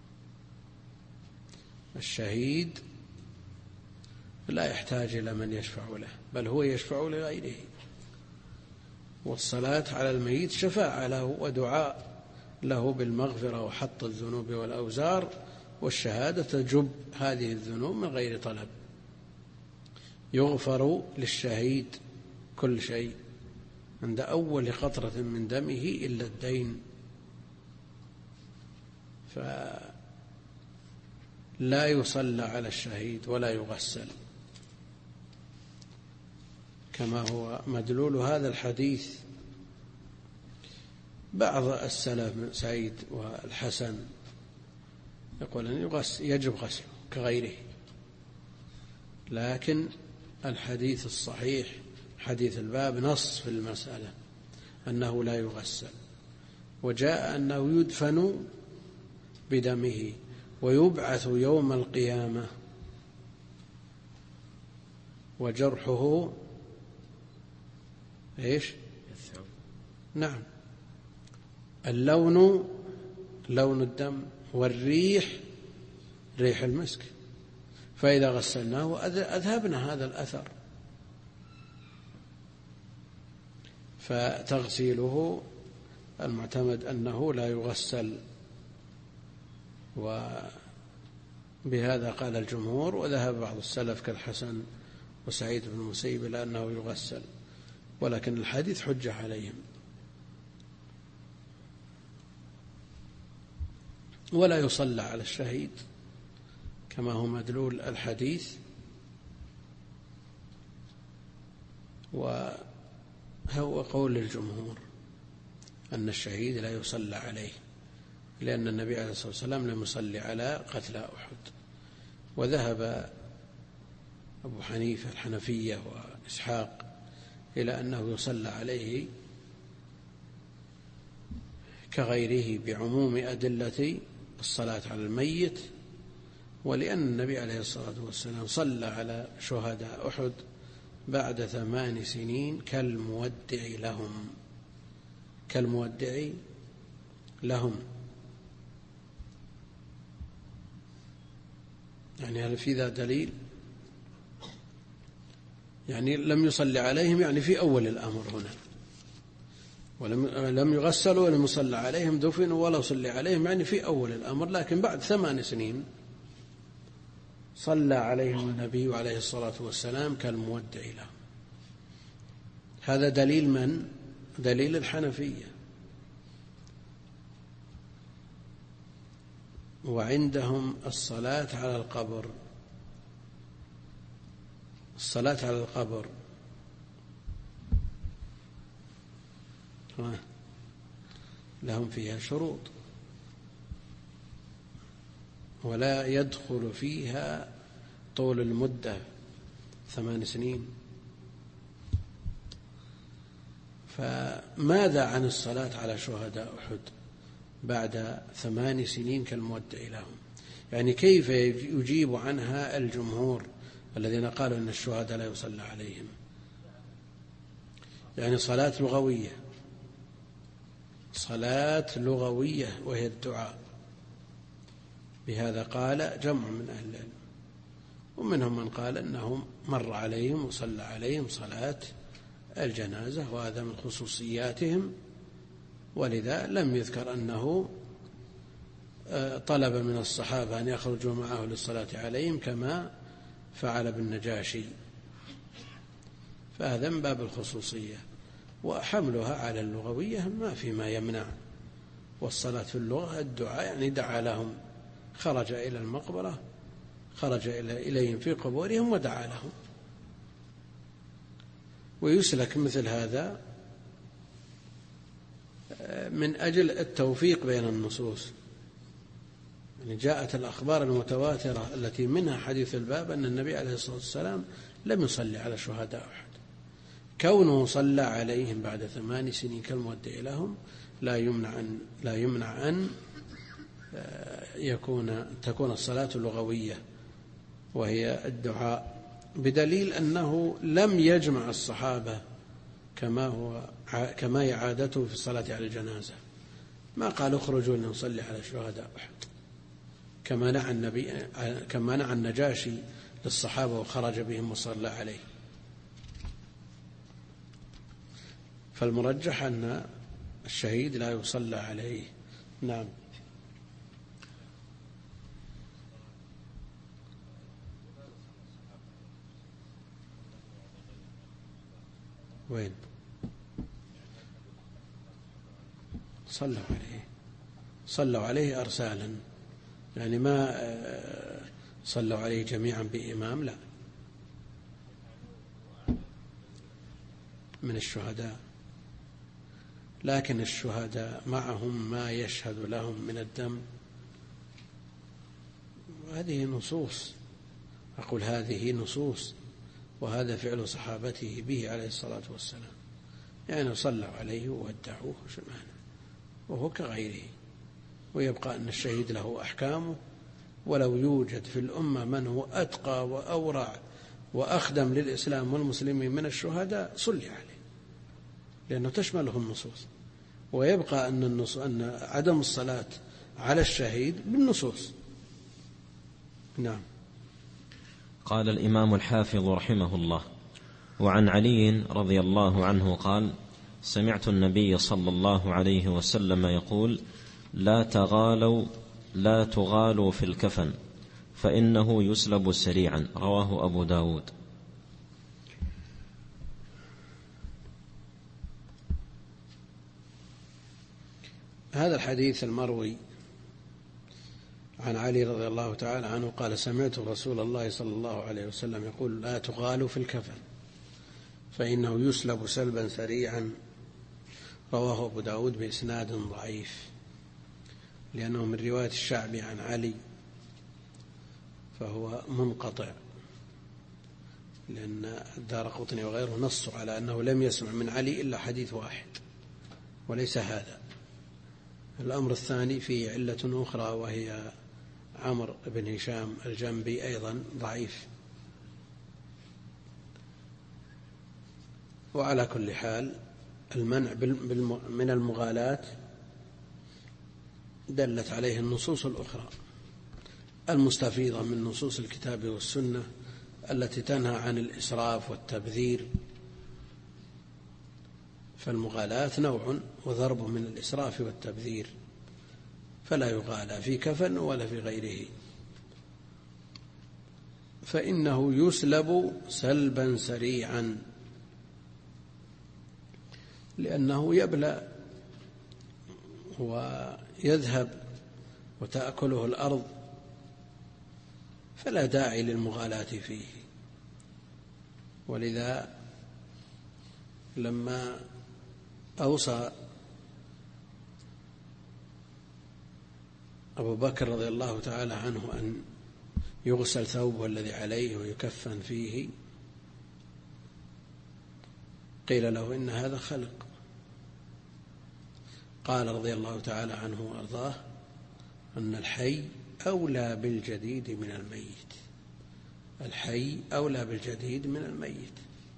S1: الشهيد لا يحتاج إلى من يشفع له، بل هو يشفع لغيره، والصلاة على الميت شفاعة له ودعاء له بالمغفرة وحط الذنوب والأوزار، والشهادة تجب هذه الذنوب من غير طلب. يغفر للشهيد كل شيء عند أول قطرة من دمه إلا الدين، فلا يصلى على الشهيد ولا يغسل، كما هو مدلول هذا الحديث. بعض السلف سعيد والحسن يقول أن يجب غسله كغيره، لكن الحديث الصحيح حديث الباب نص في المسألة أنه لا يغسل، وجاء أنه يدفن بدمه ويبعث يوم القيامة وجرحه إيش؟ نعم، اللون لون الدم والريح ريح المسك، فإذا غسلناه أذهبنا هذا الأثر. فتغسيله المعتمد أنه لا يغسل، وبهذا قال الجمهور، وذهب بعض السلف كالحسن وسعيد بن المسيب إلى أنه يغسل، ولكن الحديث حجة عليهم. ولا يصلى على الشهيد كما هو مدلول الحديث، وهو قول الجمهور أن الشهيد لا يصلى عليه، لأن النبي عليه الصلاة والسلام لم يصلي على قتلى أحد. وذهب أبو حنيفة الحنفية وإسحاق إلى أنه يصلى عليه كغيره بعموم أدلة الصلاة على الميت، ولأن النبي عليه الصلاة والسلام صلى على شهداء أحد بعد 8 سنين كالمودع لهم. يعني هل في ذا دليل؟ يعني لم يصلي عليهم يعني في أول الأمر هنا، ولم يغسلوا ولم يصلى عليهم، دفنوا ولا صلي عليهم يعني في أول الأمر، لكن بعد 8 سنين صلى عليهم النبي عليه الصلاة والسلام كالمودع لهم. هذا دليل من؟ دليل الحنفية. وعندهم الصلاة على القبر لهم فيها شروط، ولا يدخل فيها طول المدة 8 سنين. فماذا عن الصلاة على شهداء أحد بعد 8 سنين كالمودع لهم؟ يعني كيف يجيب عنها الجمهور الذين قالوا أن الشهداء لا يصلى عليهم؟ يعني صلاة لغوية وهي الدعاء. بهذا قال جمع من أهل العلم، ومنهم من قال أنهم مر عليهم وصلى عليهم صلاة الجنازة، وهذا من خصوصياتهم، ولذا لم يذكر أنه طلب من الصحابة أن يخرجوا معه للصلاة عليهم كما فعل بالنجاشي، فهذا من باب الخصوصية. وحملها على اللغوية ما فيما يمنع، والصلاة في اللغة الدعاء، يعني دعا لهم، خرج إلى المقبرة، خرج إليهم في قبورهم ودعا لهم. ويسلك مثل هذا من أجل التوفيق بين النصوص. يعني جاءت الأخبار المتواترة التي منها حديث الباب أن النبي عليه الصلاة والسلام لم يصلي على شهداء أحد، كونه صلى عليهم بعد 8 سنين كالمودع لهم لا يمنع أن تكون الصلاة اللغوية وهي الدعاء، بدليل أنه لم يجمع الصحابة كما هي عادته في الصلاة على الجنازة. ما قال اخرجوا لنصلي على شهداء أحد كما نعى النجاشي للصحابة وخرج بهم وصلى عليه. فالمرجح أن الشهيد لا يصلى عليه. نعم. وين؟ صلوا عليه أرسالا، يعني ما صلوا عليه جميعا بإمام، لا، من الشهداء، لكن الشهداء معهم ما يشهد لهم من الدم، هذه نصوص، أقول هذه نصوص، وهذا فعل صحابته به عليه الصلاة والسلام، يعني صلوا عليه وودعوه وهو كغيره، ويبقى أن الشهيد له أحكامه، ولو يوجد في الأمة من هو أتقى وأورع وأخدم للإسلام والمسلمين من الشهداء صلي عليه، لأنه تشمله النصوص، ويبقى أن عدم الصلاة على الشهيد بالنصوص. نعم.
S2: قال الإمام الحافظ رحمه الله: وعن علي رضي الله عنه قال: سمعت النبي صلى الله عليه وسلم يقول: لا تغالوا في الكفن فإنه يسلب سريعا. رواه أبو داود.
S1: هذا الحديث المروي عن علي رضي الله تعالى عنه قال: سمعت رسول الله صلى الله عليه وسلم يقول: لا تغالوا في الكفن فإنه يسلب سلبا سريعا. رواه أبو داود بإسناد ضعيف، لأنه من رواية الشعبي عن علي، فهو منقطع، لأن الدارقطني وغيره نصوا على أنه لم يسمع من علي إلا حديث واحد وليس هذا. الأمر الثاني فيه علة أخرى، وهي عمرو بن هشام الجنبي أيضا ضعيف. وعلى كل حال المنع من المغالاة دلت عليه النصوص الأخرى المستفيضة من نصوص الكتاب والسنة التي تنهى عن الإسراف والتبذير. فالمغالاة نوع وضرب من الإسراف والتبذير، فلا يغالى في كفن ولا في غيره، فإنه يسلب سلبا سريعا، لأنه يبلى ويذهب وتأكله الأرض، فلا داعي للمغالاة فيه. ولذا لما أوصى أبو بكر رضي الله تعالى عنه أن يغسل ثوبه الذي عليه ويكفن فيه، قيل له إن هذا خلق، قال رضي الله تعالى عنه وأرضاه: أن الحي أولى بالجديد من الميت، الحي أولى بالجديد من الميت.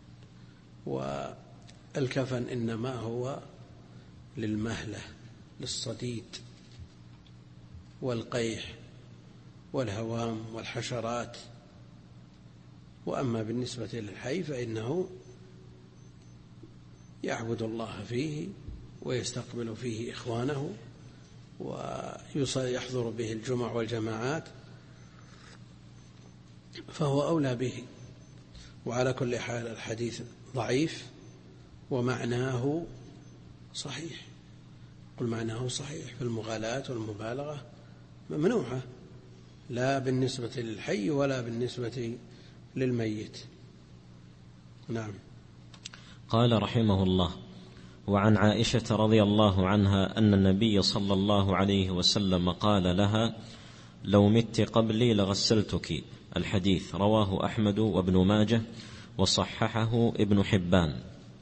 S1: والكفن إنما هو للمهلة، للصديد والقيح والهوام والحشرات. وأما بالنسبة للحي فإنه يعبد الله فيه ويستقبل فيه إخوانه ويحضر به الجمع والجماعات، فهو أولى به. وعلى كل حال الحديث ضعيف ومعناه صحيح، قل معناه صحيح، فالمغالاة والمبالغة ممنوعة، لا بالنسبة للحي ولا بالنسبة للميت. نعم.
S2: قال رحمه الله: وعن عائشة رضي الله عنها أن النبي صلى الله عليه وسلم قال لها: لو مت قبلي لغسلتك. الحديث رواه أحمد وابن ماجه وصححه ابن حبان.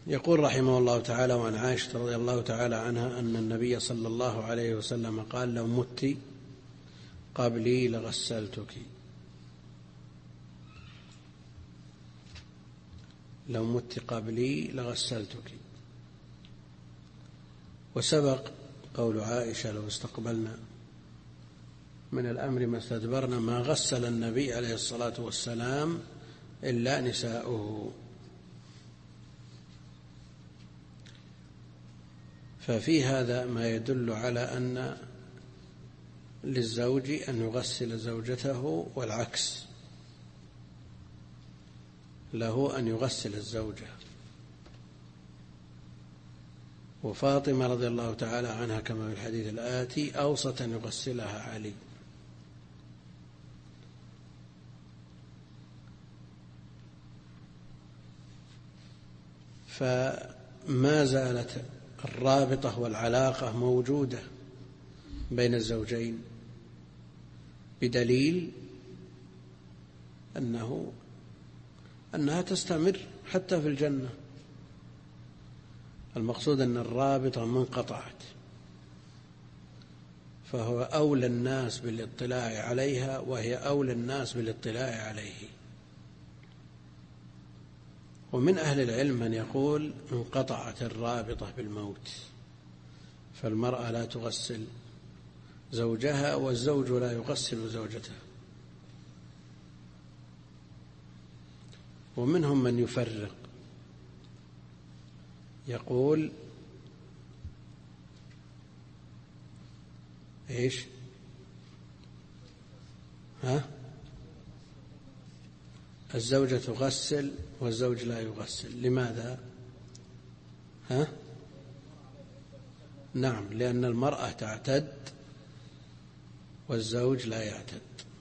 S1: يقول رحمه الله تعالى: وعن عائشة رضي الله تعالى عنها أن النبي صلى الله عليه وسلم قال: لو مت قبلي لغسلتك. لو مت قبلي لغسلتك. وسبق قول عائشة: لو استقبلنا من الأمر ما استدبرنا ما غسل النبي عليه الصلاة والسلام إلا نساؤه. ففي هذا ما يدل على أن للزوج أن يغسل زوجته، والعكس، له أن يغسل الزوجة. وفاطمة رضي الله تعالى عنها كما في الحديث الآتي أوصت أن يغسلها علي. فما زالت الرابطة والعلاقة موجودة بين الزوجين، بدليل أنها تستمر حتى في الجنة. المقصود أن الرابطة ما انقطعت، فهو أولى الناس بالاطلاع عليها، وهي أولى الناس بالاطلاع عليه. ومن أهل العلم من يقول انقطعت الرابطة بالموت، فالمرأة لا تغسل زوجها والزوج لا يغسل زوجته. ومنهم من يفرق، يقول ايش؟ الزوجة تغسل والزوج لا يغسل. لماذا؟ نعم، لأن المرأة تعتد والزوج لا يعتد.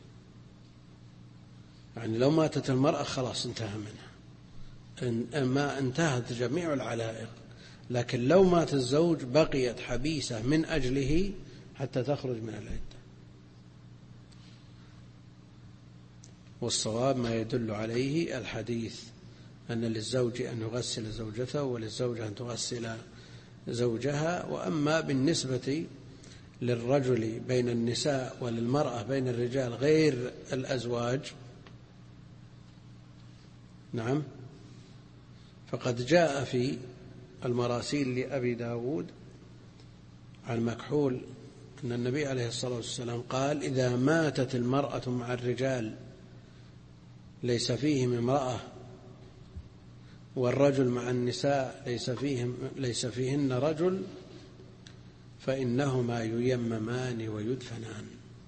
S1: يعني لو ماتت المرأة خلاص انتهى منها، ما انتهت جميع العلائق. لكن لو مات الزوج بقيت حبيسة من أجله حتى تخرج من العدة. والصواب ما يدل عليه الحديث أن للزوج أن يغسل زوجته وللزوجة أن تغسل زوجها. وأما بالنسبة للرجل بين النساء وللمرأة بين الرجال غير الأزواج، نعم، فقد جاء في المراسيل لأبي داود عن مكحول أن النبي عليه الصلاة والسلام قال: إذا ماتت المرأة مع الرجال ليس فيهم امرأة، والرجل مع النساء ليس فيهن رجل، فإنهما ييممان ويدفنان.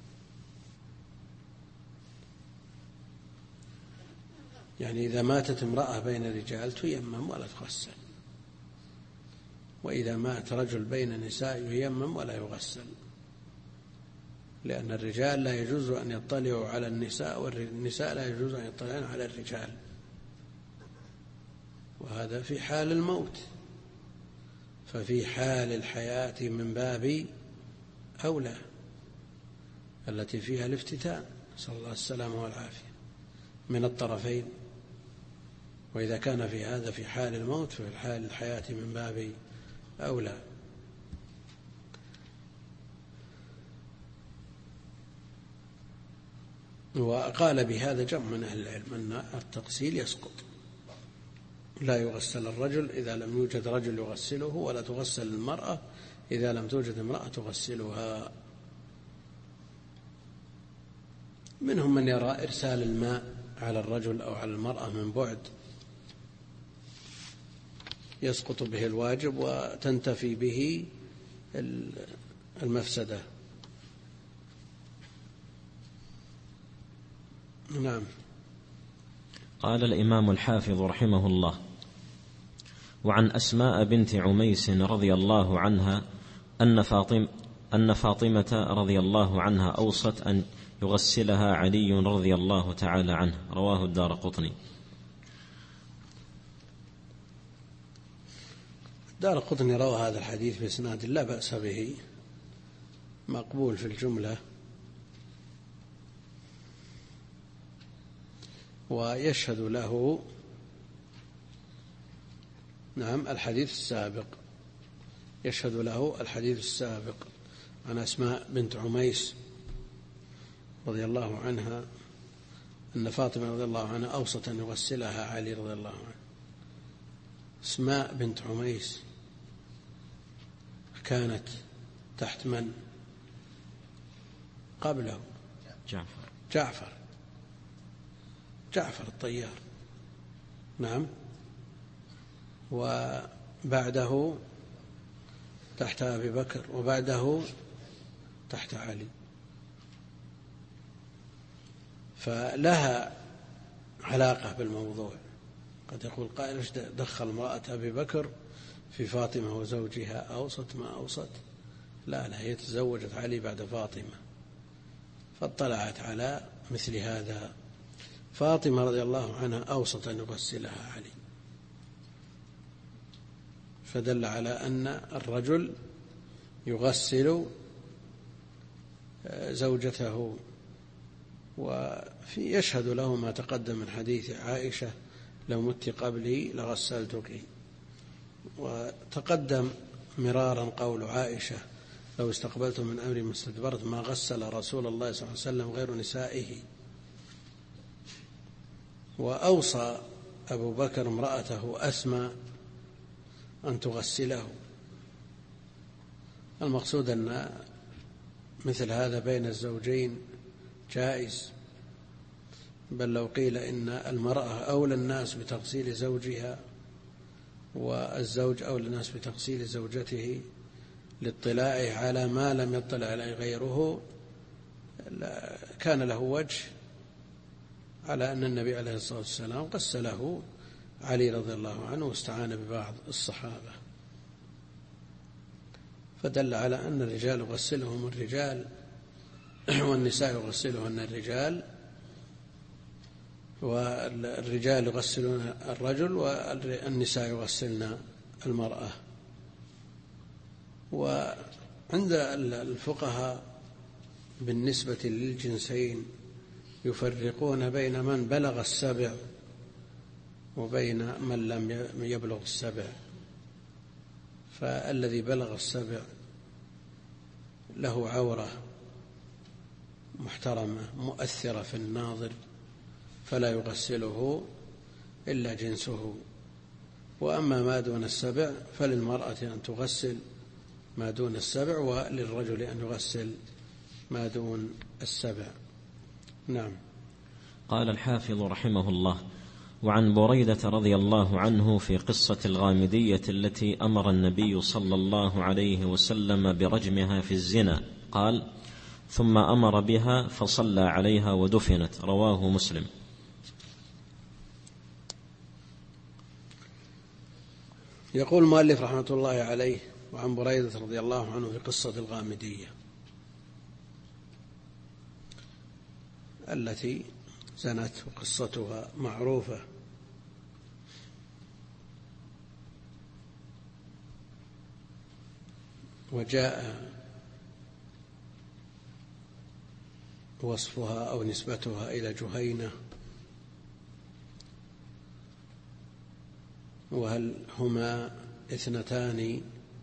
S1: يعني إذا ماتت امرأة بين الرجال تيمم ولا تغسل، وإذا مات رجل بين النساء ييمم ولا يغسل، لأن الرجال لا يجوز أن يطلعوا على النساء، والنساء لا يجوز أن يطلعن على الرجال، وهذا في حال الموت. ففي حال الحياة من باب أولى، التي فيها الافتتان، نسأل الله السلامة والعافية من الطرفين. وإذا كان في هذا في حال الموت ففي حال الحياة من باب أولى. وقال بهذا جمع من أهل العلم أن التغسيل يسقط، لا يغسل الرجل إذا لم يوجد رجل يغسله، ولا تغسل المرأة إذا لم توجد امرأة تغسلها. منهم من يرى إرسال الماء على الرجل أو على المرأة من بعد يسقط به الواجب وتنتفي به المفسدة. نعم.
S2: قال الإمام الحافظ رحمه الله: وعن أسماء بنت عميس رضي الله عنها أن فاطمة رضي الله عنها أوصت أن يغسلها علي رضي الله تعالى عنه. رواه الدارقطني.
S1: الدارقطني روى هذا الحديث بإسناد لا بأس به، مقبول في الجملة، ويشهد له نعم، الحديث السابق يشهد له الحديث السابق عن أسماء بنت عميس رضي الله عنها أن فاطمة رضي الله عنها أوصت أن يغسلها علي رضي الله عنه. أسماء بنت عميس كانت تحت من قبله؟ جعفر الطيار. نعم. وبعده تحت أبي بكر، وبعده تحت علي. فلها علاقة بالموضوع. قد يقول قائل: ايش دخل امرأة أبي بكر في فاطمة وزوجها أوصت ما أوصت؟ لا، هي تزوجت علي بعد فاطمة، فاطلعت على مثل هذا. فاطمة رضي الله عنها أوصت أن يغسلها علي، فدل على أن الرجل يغسل زوجته. يشهد له ما تقدم من حديث عائشة: لو مت قبلي لغسلتك. وتقدم مرارا قول عائشة: لو استقبلت من أمري ما استدبرت ما غسل رسول الله صلى الله عليه وسلم غير نسائه. وأوصى أبو بكر امرأته أسماء أن تغسله. المقصود أن مثل هذا بين الزوجين جائز، بل لو قيل إن المرأة أولى الناس بتغسيل زوجها والزوج أولى الناس بتغسيل زوجته لاطلاعه على ما لم يطلع عليه غيره، كان له وجه على أن النبي عليه الصلاة والسلام غسله علي رضي الله عنه واستعان ببعض الصحابة، فدل على أن الرجال يغسلهم الرجال والنساء يغسلهن الرجال، والرجال يغسلون الرجل والنساء يغسلن المرأة. وعند الفقهاء بالنسبة للجنسين يفرقون بين من بلغ السبع وبين من لم يبلغ السبع. فالذي بلغ السبع له عورة محترمة مؤثرة في الناظر فلا يغسله إلا جنسه، وأما ما دون السبع فللمرأة أن تغسل ما دون السبع وللرجل أن يغسل ما دون السبع. نعم.
S2: قال الحافظ رحمه الله: وعن بريدة رضي الله عنه في قصة الغامدية التي أمر النبي صلى الله عليه وسلم برجمها في الزنا قال: ثم أمر بها فصلى عليها ودفنت. رواه مسلم.
S1: يقول المؤلف رحمة الله عليه: وعن بريدة رضي الله عنه في قصة الغامدية التي زنت وقصتها معروفة. وجاء وصفها أو نسبتها إلى جهينة. وهل هما اثنتان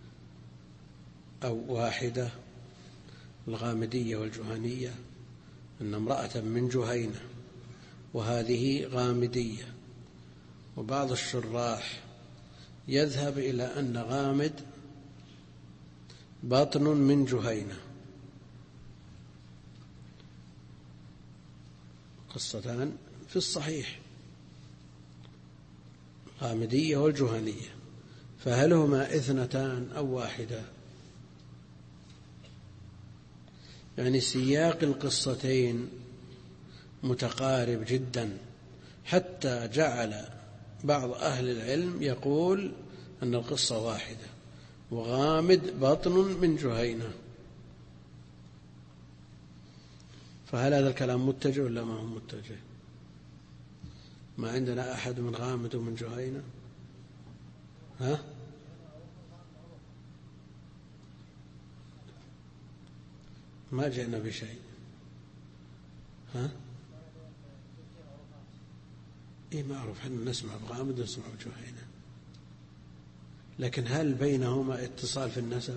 S1: أو واحدة؟ الغامدية والجهنية أن امرأة من جهينة وهذه غامدية. وبعض الشراح يذهب إلى أن غامد بطن من جهينة. قصتان في الصحيح، غامدية والجهنية، فهل هما اثنتان أو واحدة؟ يعني سياق القصتين متقارب جدا، حتى جعل بعض أهل العلم يقول أن القصة واحدة، وغامد بطن من جهينة. فهل هذا الكلام متجه ولا ما هو متجه؟ ما عندنا أحد من غامد ومن جهينة؟ ها؟ ما جئنا بشيء. ها؟ إيه معروف، حنا نسمع بغامد ونسمع بجهينة. لكن هل بينهما اتصال في النسب؟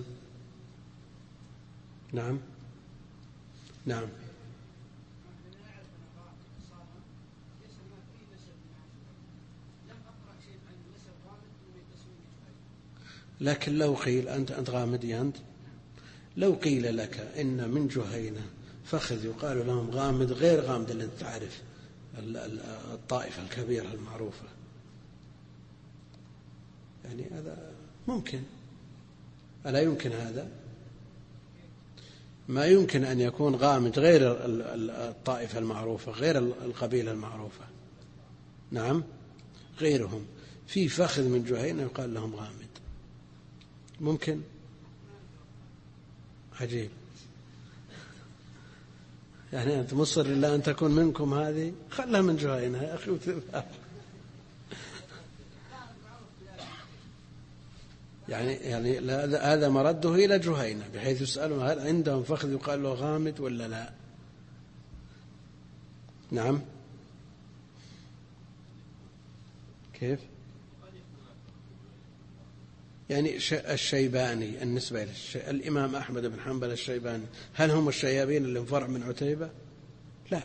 S1: نعم نعم. لكن لو قيل أنت غامدي أنت، لو قيل لك إن من جهينة فخذ يقال لهم غامد غير غامد اللي تعرف الطائفة الكبيرة المعروفة، يعني هذا ممكن. ألا يمكن هذا؟ ما يمكن أن يكون غامد غير الطائفة المعروفة، غير القبيلة المعروفة. نعم، غيرهم في فخذ من جهينة يقال لهم غامد، ممكن. عجيب، يعني أنت مصر إلا أن تكون منكم هذه، خلها من جهينة يا أخي يعني هذا مرده إلى جهينة، بحيث يسألون هل عندهم فخذ يقال له غامد ولا لا. نعم، كيف؟ يعني الشيباني النسبة إلى الإمام أحمد بن حنبل الشيباني، هل هم الشيابين اللي فرع من عتيبة؟ لا،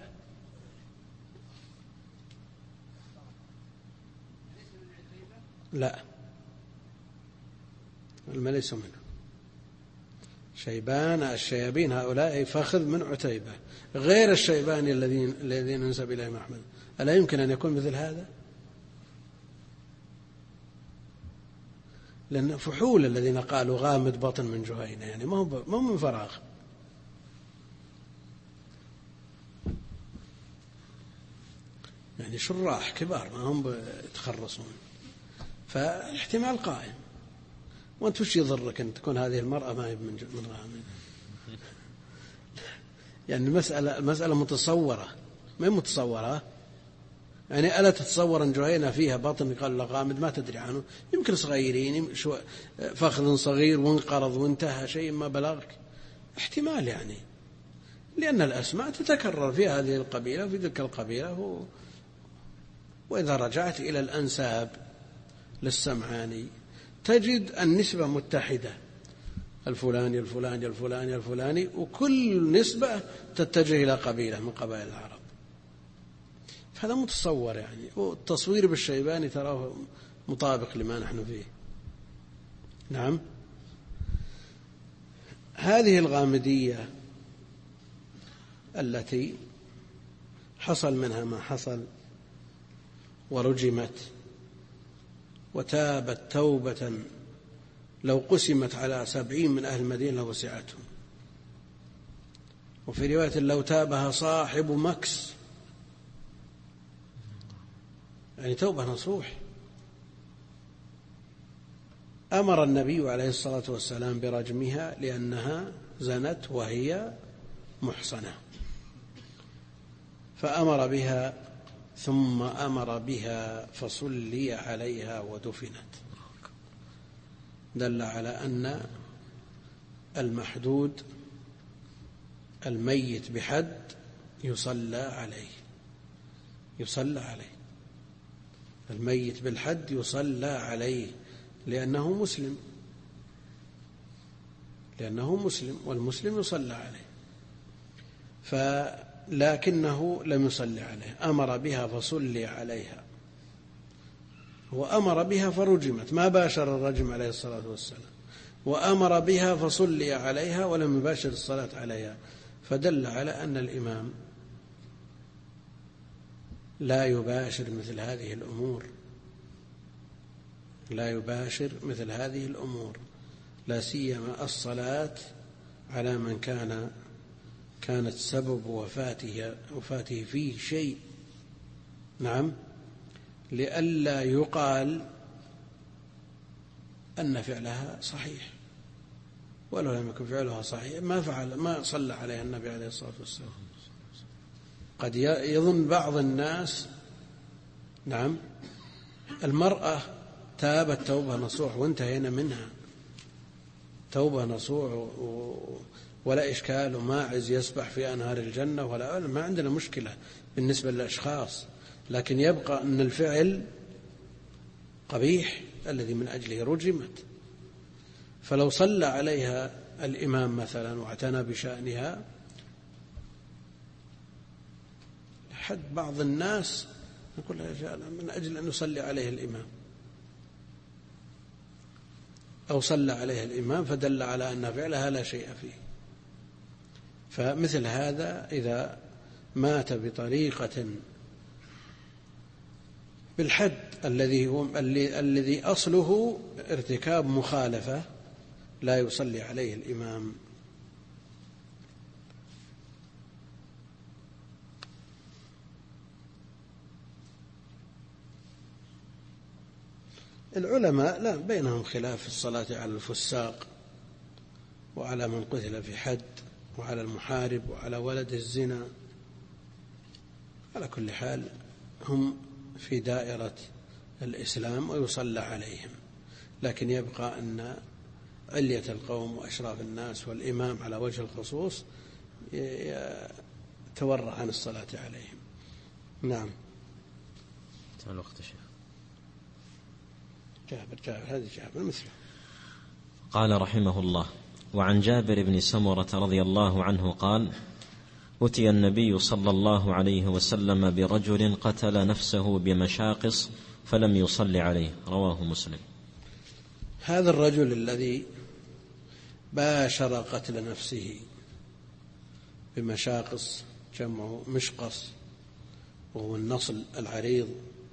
S1: لا، ليسوا منه. شيبان الشيابين هؤلاء فخذ من عتيبة، غير الشيباني الذين ينسب إليهم أحمد. ألا يمكن أن يكون مثل هذا؟ لأن فحول الذين قالوا غامد بطن من جهينة، يعني ما هو من فراغ. يعني شراح كبار ما هم يتخرصون، فالاحتمال قائم. وأنت وش يضرك أن تكون هذه المرأة ما هي من غامد؟ يعني المسألة متصورة، ما هي متصورة. يعني ألا تتصور أن جهينة فيها بطن قال له غامد ما تدري عنه؟ يمكن صغيرين، فخذ صغير وانقرض وانتهى شيء ما بلغك، احتمال يعني، لأن الأسماء تتكرر في هذه القبيلة وفي تلك القبيلة. وإذا رجعت إلى الأنساب للسمعاني تجد النسبة متحدة، الفلاني الفلاني الفلاني الفلاني، وكل نسبة تتجه إلى قبيلة من قبائل العرب. هذا متصور يعني، والتصوير بالشيباني تراه مطابق لما نحن فيه. نعم، هذه الغامدية التي حصل منها ما حصل ورجمت وتابت توبة لو قسمت على 70 من أهل المدينة لوسعتهم، وفي رواية لو تابها صاحب مكس، يعني توبة نصوح. أمر النبي عليه الصلاة والسلام برجمها لأنها زنت وهي محصنة، فأمر بها، ثم أمر بها فصلي عليها ودفنت. دل على أن المحدود الميت بحد يصلى عليه، الميت بالحد يصلى عليه لأنه مسلم، والمسلم يصلى عليه، لكنه لم يصلي عليه. أمر بها فصلي عليها، وأمر بها فرجمت، ما باشر الرجم عليه الصلاة والسلام، وأمر بها فصلي عليها ولم يباشر الصلاة عليها. فدل على أن الإمام لا يباشر مثل هذه الأمور، لا سيما الصلاة على من كانت سبب وفاته فيه شيء. نعم، لئلا يقال أن فعلها صحيح، ولو لم يكن فعلها صحيح ما صلى عليها النبي عليه الصلاة والسلام. قد يظن بعض الناس، نعم، المرأة تابت توبة نصوح وانتهينا منها، توبة نصوح ولا إشكال، وماعز يسبح في أنهار الجنة، ما عندنا مشكلة بالنسبة للأشخاص، لكن يبقى أن الفعل قبيح الذي من أجله رجمت. فلو صلى عليها الإمام مثلا واعتنى بشأنها، حد بعض الناس يقول من أجل أن يصلي عليه الإمام، أو صلى عليها الإمام فدل على أن فعلها لا شيء فيه. فمثل هذا إذا مات بطريقة بالحد الذي أصله ارتكاب مخالفة لا يصلي عليه الإمام. العلماء لا بينهم خلاف في الصلاة على الفساق وعلى من قتل في حد وعلى المحارب وعلى ولد الزنا. على كل حال هم في دائرة الإسلام ويصلى عليهم، لكن يبقى أن علية القوم وأشراف الناس والإمام على وجه الخصوص يتورع عن الصلاة عليهم. نعم.
S2: الوقت يا شيخ.
S1: جابر هذه جابر مثله.
S2: قال رحمه الله: وعن جابر بن سمرة رضي الله عنه قال: أتي النبي صلى الله عليه وسلم برجل قتل نفسه بمشاقص فلم يصل عليه. رواه مسلم.
S1: هذا الرجل الذي باشر قتل نفسه بمشاقص، جمعه مشقص وهو النصل العريض،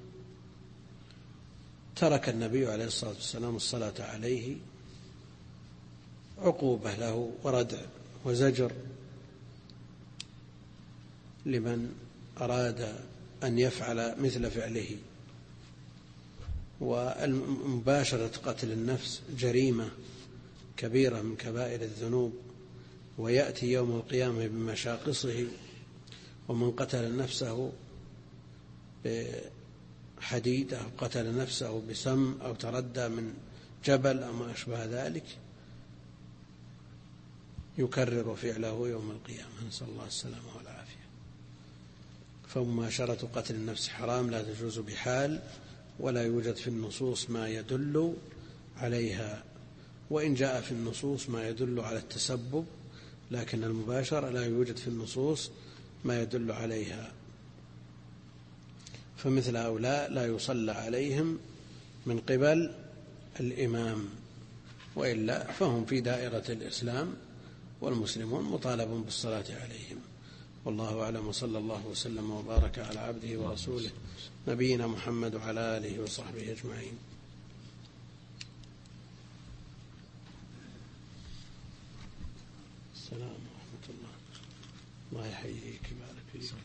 S1: ترك النبي عليه الصلاة والسلام الصلاة عليه عقوبة له وردع وزجر لمن أراد أن يفعل مثل فعله. ومباشرة قتل النفس جريمة كبيرة من كبائر الذنوب، ويأتي يوم القيامة بمشاقصه. ومن قتل نفسه بحديد أو قتل نفسه بسم أو تردى من جبل أو ما أشبه ذلك يكرر فعله يوم القيامة، نسأل الله السلامة والعافية. فمباشرة قتل النفس حرام لا تجوز بحال، ولا يوجد في النصوص ما يدل عليها، وإن جاء في النصوص ما يدل على التسبب، لكن المباشرة لا يوجد في النصوص ما يدل عليها. فمثل هؤلاء لا يصلى عليهم من قبل الإمام، وإلا فهم في دائرة الإسلام والمسلمون مطالب بالصلاة عليهم. والله أعلم، وصلى الله وسلم وبارك على عبده ورسوله نبينا محمد وعلى آله وصحبه أجمعين. السلام ورحمة الله. الله يحييك.